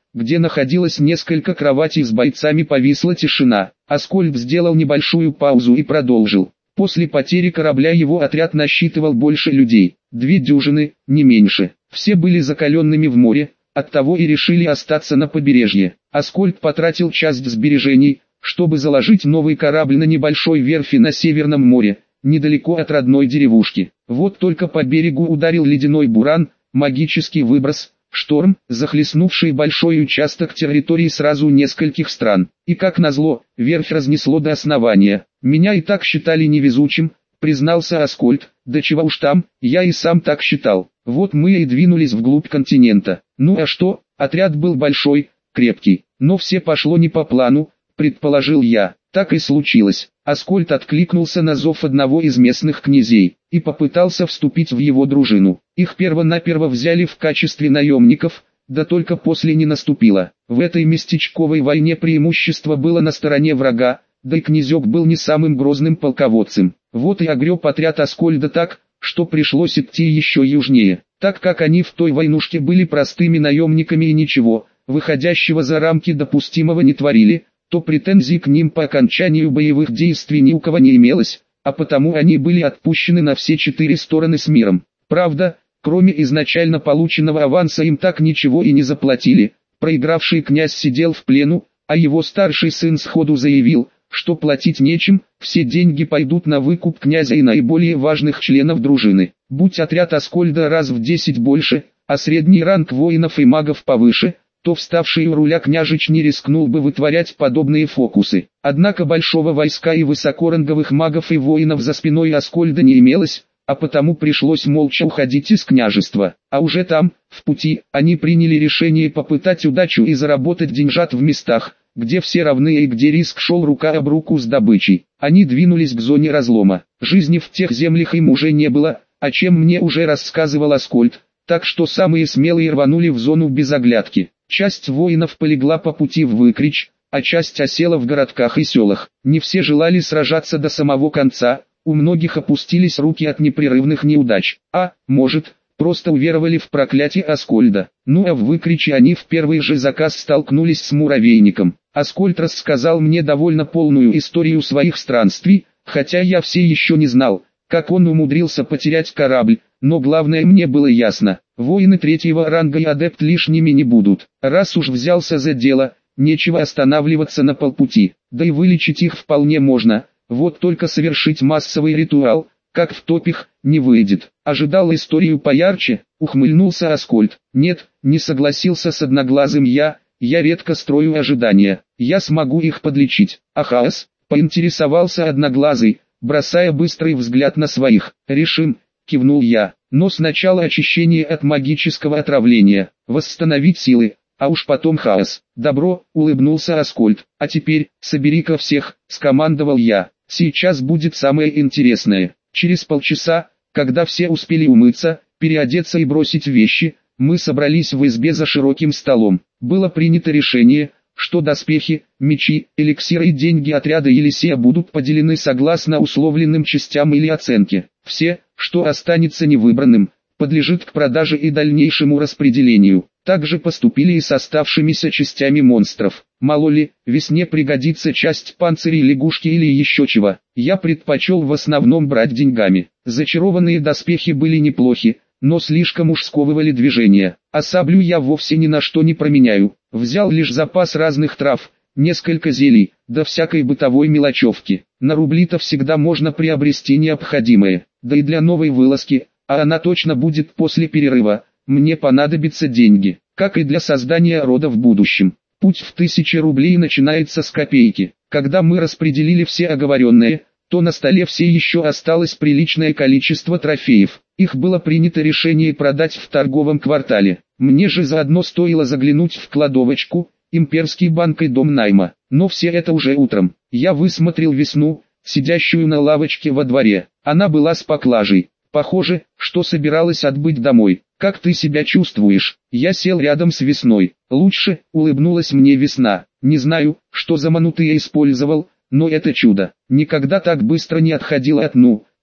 где находилось несколько кроватей с бойцами, повисла тишина. Аскольд сделал небольшую паузу и продолжил. После потери корабля его отряд насчитывал больше людей, 2 дюжины, не меньше. Все были закаленными в море, оттого и решили остаться на побережье. Аскольд потратил часть сбережений, чтобы заложить новый корабль на небольшой верфи на Северном море, недалеко от родной деревушки. Вот только по берегу ударил ледяной буран, магический выброс, шторм, захлестнувший большой участок территории сразу нескольких стран. И как назло, верфь разнесло до основания. Меня и так считали невезучим, признался Аскольд. Да чего уж там, я и сам так считал. Вот мы и двинулись вглубь континента. Ну а что, отряд был большой, крепкий, но все пошло не по плану, предположил я. Так и случилось. Аскольд откликнулся на зов одного из местных князей и попытался вступить в его дружину. Их перво-наперво взяли в качестве наемников, да только после не наступило. В этой местечковой войне преимущество было на стороне врага, да и князек был не самым грозным полководцем. Вот и огреб отряд Аскольда так, что пришлось идти еще южнее, так как они в той войнушке были простыми наемниками и ничего, выходящего за рамки допустимого не творили, то претензий к ним по окончанию боевых действий ни у кого не имелось, а потому они были отпущены на все 4 стороны с миром. Правда, кроме изначально полученного аванса им так ничего и не заплатили. Проигравший князь сидел в плену, а его старший сын сходу заявил, что платить нечем, все деньги пойдут на выкуп князя и наиболее важных членов дружины. Будь отряд Аскольда раз в 10 больше, а средний ранг воинов и магов повыше, то вставший у руля княжич не рискнул бы вытворять подобные фокусы. Однако большого войска и высокоранговых магов и воинов за спиной Аскольда не имелось, а потому пришлось молча уходить из княжества. А уже там, в пути, они приняли решение попытать удачу и заработать деньжат в местах, где все равны и где риск шел рука об руку с добычей. Они двинулись к зоне разлома. Жизни в тех землях им уже не было, о чем мне уже рассказывал Аскольд, так что самые смелые рванули в зону без оглядки. Часть воинов полегла по пути в Выкрич, а часть осела в городках и селах. Не все желали сражаться до самого конца, у многих опустились руки от непрерывных неудач. А, может, просто уверовали в проклятие Аскольда. Ну а в Выкриче они в первый же заказ столкнулись с муравейником. Аскольд рассказал мне довольно полную историю своих странствий, хотя я все еще не знал, как он умудрился потерять корабль, но главное мне было ясно. Воины 3-го ранга и адепт лишними не будут. Раз уж взялся за дело, нечего останавливаться на полпути. Да и вылечить их вполне можно, вот только совершить массовый ритуал, как в топих, не выйдет. Ожидал историю поярче, ухмыльнулся Аскольд. Нет, не согласился с одноглазым я редко строю ожидания. Я смогу их подлечить. Ахаас, поинтересовался одноглазый, бросая быстрый взгляд на своих. Решим, кивнул я. Но сначала очищение от магического отравления, восстановить силы, а уж потом хаос. Добро, улыбнулся Аскольд. А теперь, собери-ка всех, скомандовал я. Сейчас будет самое интересное. Через полчаса, когда все успели умыться, переодеться и бросить вещи, мы собрались в избе за широким столом. Было принято решение, что доспехи, мечи, эликсиры и деньги отряда Елисея будут поделены согласно условленным частям или оценке. Все, что останется невыбранным, подлежит к продаже и дальнейшему распределению. Также поступили и с оставшимися частями монстров. Мало ли, весне пригодится часть панцирей лягушки или еще чего. Я предпочел в основном брать деньгами. Зачарованные доспехи были неплохи, но слишком уж сковывали движение. А саблю я вовсе ни на что не променяю. Взял лишь запас разных трав, несколько зелий, да всякой бытовой мелочевки. На рубли-то всегда можно приобрести необходимое. Да и для новой вылазки, а она точно будет после перерыва, мне понадобятся деньги, как и для создания рода в будущем. Путь в 1000 рублей начинается с копейки. Когда мы распределили все оговоренные, то на столе все еще осталось приличное количество трофеев. Их было принято решение продать в торговом квартале. Мне же заодно стоило заглянуть в кладовочку, имперский банк и дом найма. Но все это уже утром. Я высмотрел Весну, сидящую на лавочке во дворе. Она была с поклажей. Похоже, что собиралась отбыть домой. «Как ты себя чувствуешь?» Я сел рядом с Весной. «Лучше», улыбнулась мне Весна. «Не знаю, что за мануту я использовал, но это чудо. Никогда так быстро не отходила от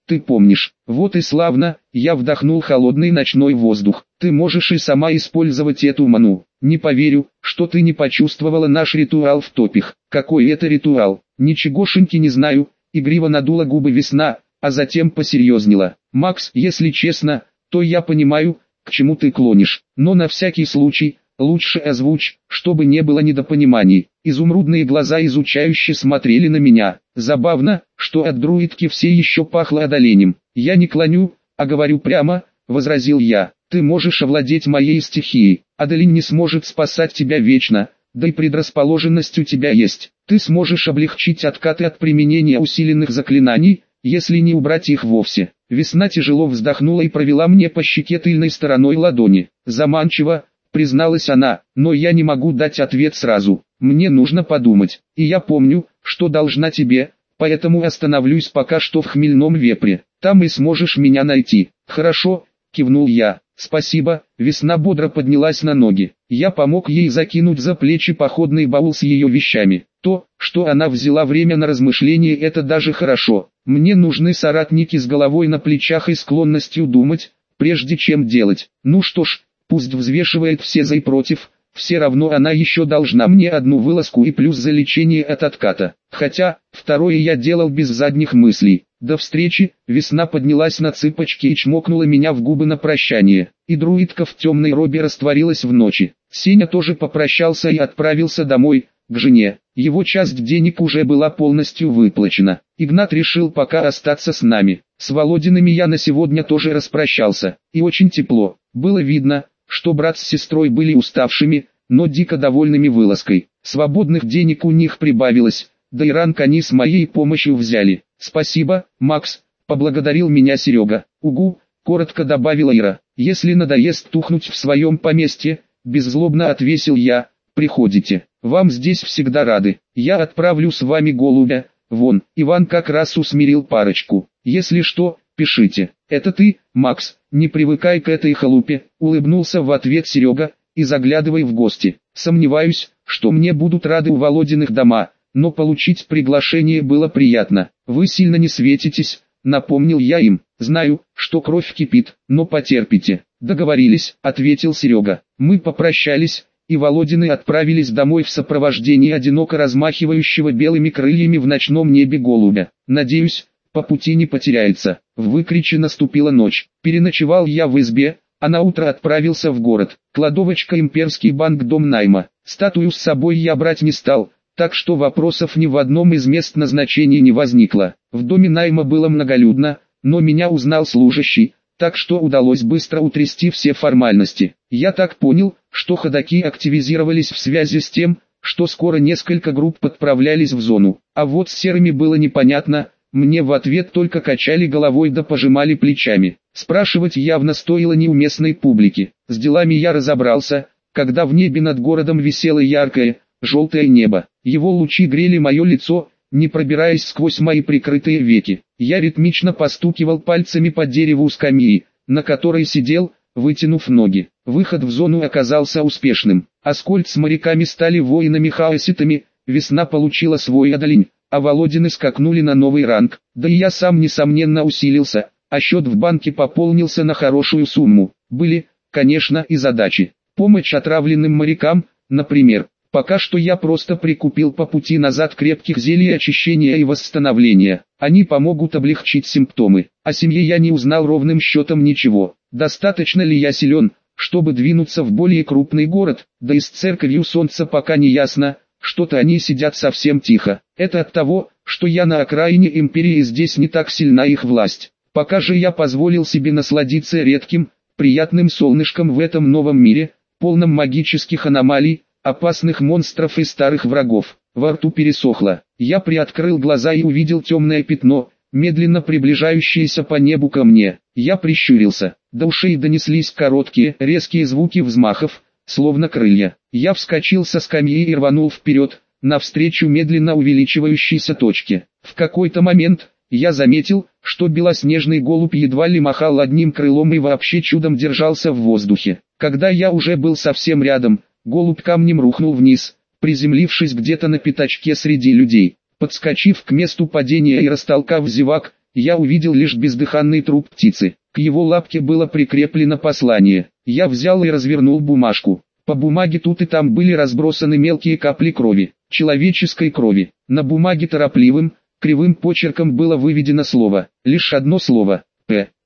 ты помнишь. Вот и славно, я вдохнул холодный ночной воздух. Ты можешь и сама использовать эту ману. Не поверю, что ты не почувствовала наш ритуал в топях. Какой это ритуал? Ничегошеньки не знаю. Игриво надула губы Весна, а затем посерьезнела. Макс, если честно, то я понимаю, к чему ты клонишь. Но на всякий случай, лучше озвучь, чтобы не было недопониманий. Изумрудные глаза изучающе смотрели на меня. Забавно, что от друидки все еще пахло одолением. Я не клоню, а говорю прямо, возразил я. Ты можешь овладеть моей стихией. Адалин не сможет спасать тебя вечно, да и предрасположенность у тебя есть. Ты сможешь облегчить откаты от применения усиленных заклинаний, если не убрать их вовсе. Весна тяжело вздохнула и провела мне по щеке тыльной стороной ладони. Заманчиво, призналась она, но я не могу дать ответ сразу. Мне нужно подумать, и я помню, что должна тебе, поэтому остановлюсь пока что в Хмельном Вепре. Там и сможешь меня найти. Хорошо, кивнул я. Спасибо. Весна бодро поднялась на ноги. Я помог ей закинуть за плечи походный баул с ее вещами. То, что она взяла время на размышление, это даже хорошо. Мне нужны соратники с головой на плечах и склонностью думать, прежде чем делать. Ну что ж, пусть взвешивает все за и против, все равно она еще должна мне одну вылазку и плюс за лечение от отката. Хотя, второе я делал без задних мыслей. До встречи. Весна поднялась на цыпочки и чмокнула меня в губы на прощание. И друидка в темной робе растворилась в ночи. Сеня тоже попрощался и отправился домой, к жене. Его часть денег уже была полностью выплачена. Игнат решил пока остаться с нами. С Володиными я на сегодня тоже распрощался. И очень тепло. Было видно, что брат с сестрой были уставшими, но дико довольными вылазкой. Свободных денег у них прибавилось, да и ранг они с моей помощью взяли. «Спасибо, Макс», — поблагодарил меня Серега. «Угу», — коротко добавила Ира. «Если надоест тухнуть в своем поместье», — беззлобно отвесил я, — «приходите. Вам здесь всегда рады. Я отправлю с вами голубя. Вон, Иван как раз усмирил парочку. Если что, пишите». «Это ты, Макс, не привыкай к этой халупе», — улыбнулся в ответ Серега, — «и заглядывай в гости. Сомневаюсь, что мне будут рады у Володиных дома, но получить приглашение было приятно. Вы сильно не светитесь», — напомнил я им. «Знаю, что кровь кипит, но потерпите». «Договорились», — ответил Серега. Мы попрощались, и Володины отправились домой в сопровождении одиноко размахивающего белыми крыльями в ночном небе голубя. «Надеюсь, по пути не потеряется». В Выкриче наступила ночь. Переночевал я в избе, а на утро отправился в город. Кладовочка «Имперский банк», дом найма. Статую с собой я брать не стал, так что вопросов ни в одном из мест назначения не возникло. В доме найма было многолюдно, но меня узнал служащий, так что удалось быстро утрясти все формальности. Я так понял, что ходаки активизировались в связи с тем, что скоро несколько групп подправлялись в зону. А вот с серыми было непонятно, мне в ответ только качали головой да пожимали плечами. Спрашивать явно стоило неуместной публике. С делами я разобрался, когда в небе над городом висело яркое, желтое небо. Его лучи грели мое лицо, не пробираясь сквозь мои прикрытые веки. Я ритмично постукивал пальцами по дереву скамьи, на которой сидел, вытянув ноги. Выход в зону оказался успешным. Аскольд с моряками стали воинами-хаоситами, Весна получила свой адалинь, а Володины скакнули на новый ранг. Да и я сам несомненно усилился, а счет в банке пополнился на хорошую сумму. Были, конечно, и задачи. Помощь отравленным морякам, например. Пока что я просто прикупил по пути назад крепких зелий очищения и восстановления. Они помогут облегчить симптомы. О семье я не узнал ровным счетом ничего. Достаточно ли я силен, чтобы двинуться в более крупный город? Да и с церковью солнца пока не ясно, что-то они сидят совсем тихо. Это от того, что я на окраине империи и здесь не так сильна их власть. Пока же я позволил себе насладиться редким, приятным солнышком в этом новом мире, полном магических аномалий, опасных монстров и старых врагов. Во рту пересохло. Я приоткрыл глаза и увидел темное пятно, медленно приближающееся по небу ко мне. Я прищурился. До ушей донеслись короткие, резкие звуки взмахов, словно крылья. Я вскочил со скамьи и рванул вперед, навстречу медленно увеличивающейся точке. В какой-то момент я заметил, что белоснежный голубь едва ли махал одним крылом и вообще чудом держался в воздухе. Когда я уже был совсем рядом, голубь камнем рухнул вниз, приземлившись где-то на пятачке среди людей. Подскочив к месту падения и растолкав зевак, Я увидел лишь бездыханный труп птицы. К его лапке было прикреплено послание. Я взял и развернул бумажку. По бумаге тут и там были разбросаны мелкие капли крови, человеческой крови. На бумаге торопливым, кривым почерком было выведено слово, лишь одно слово, «П».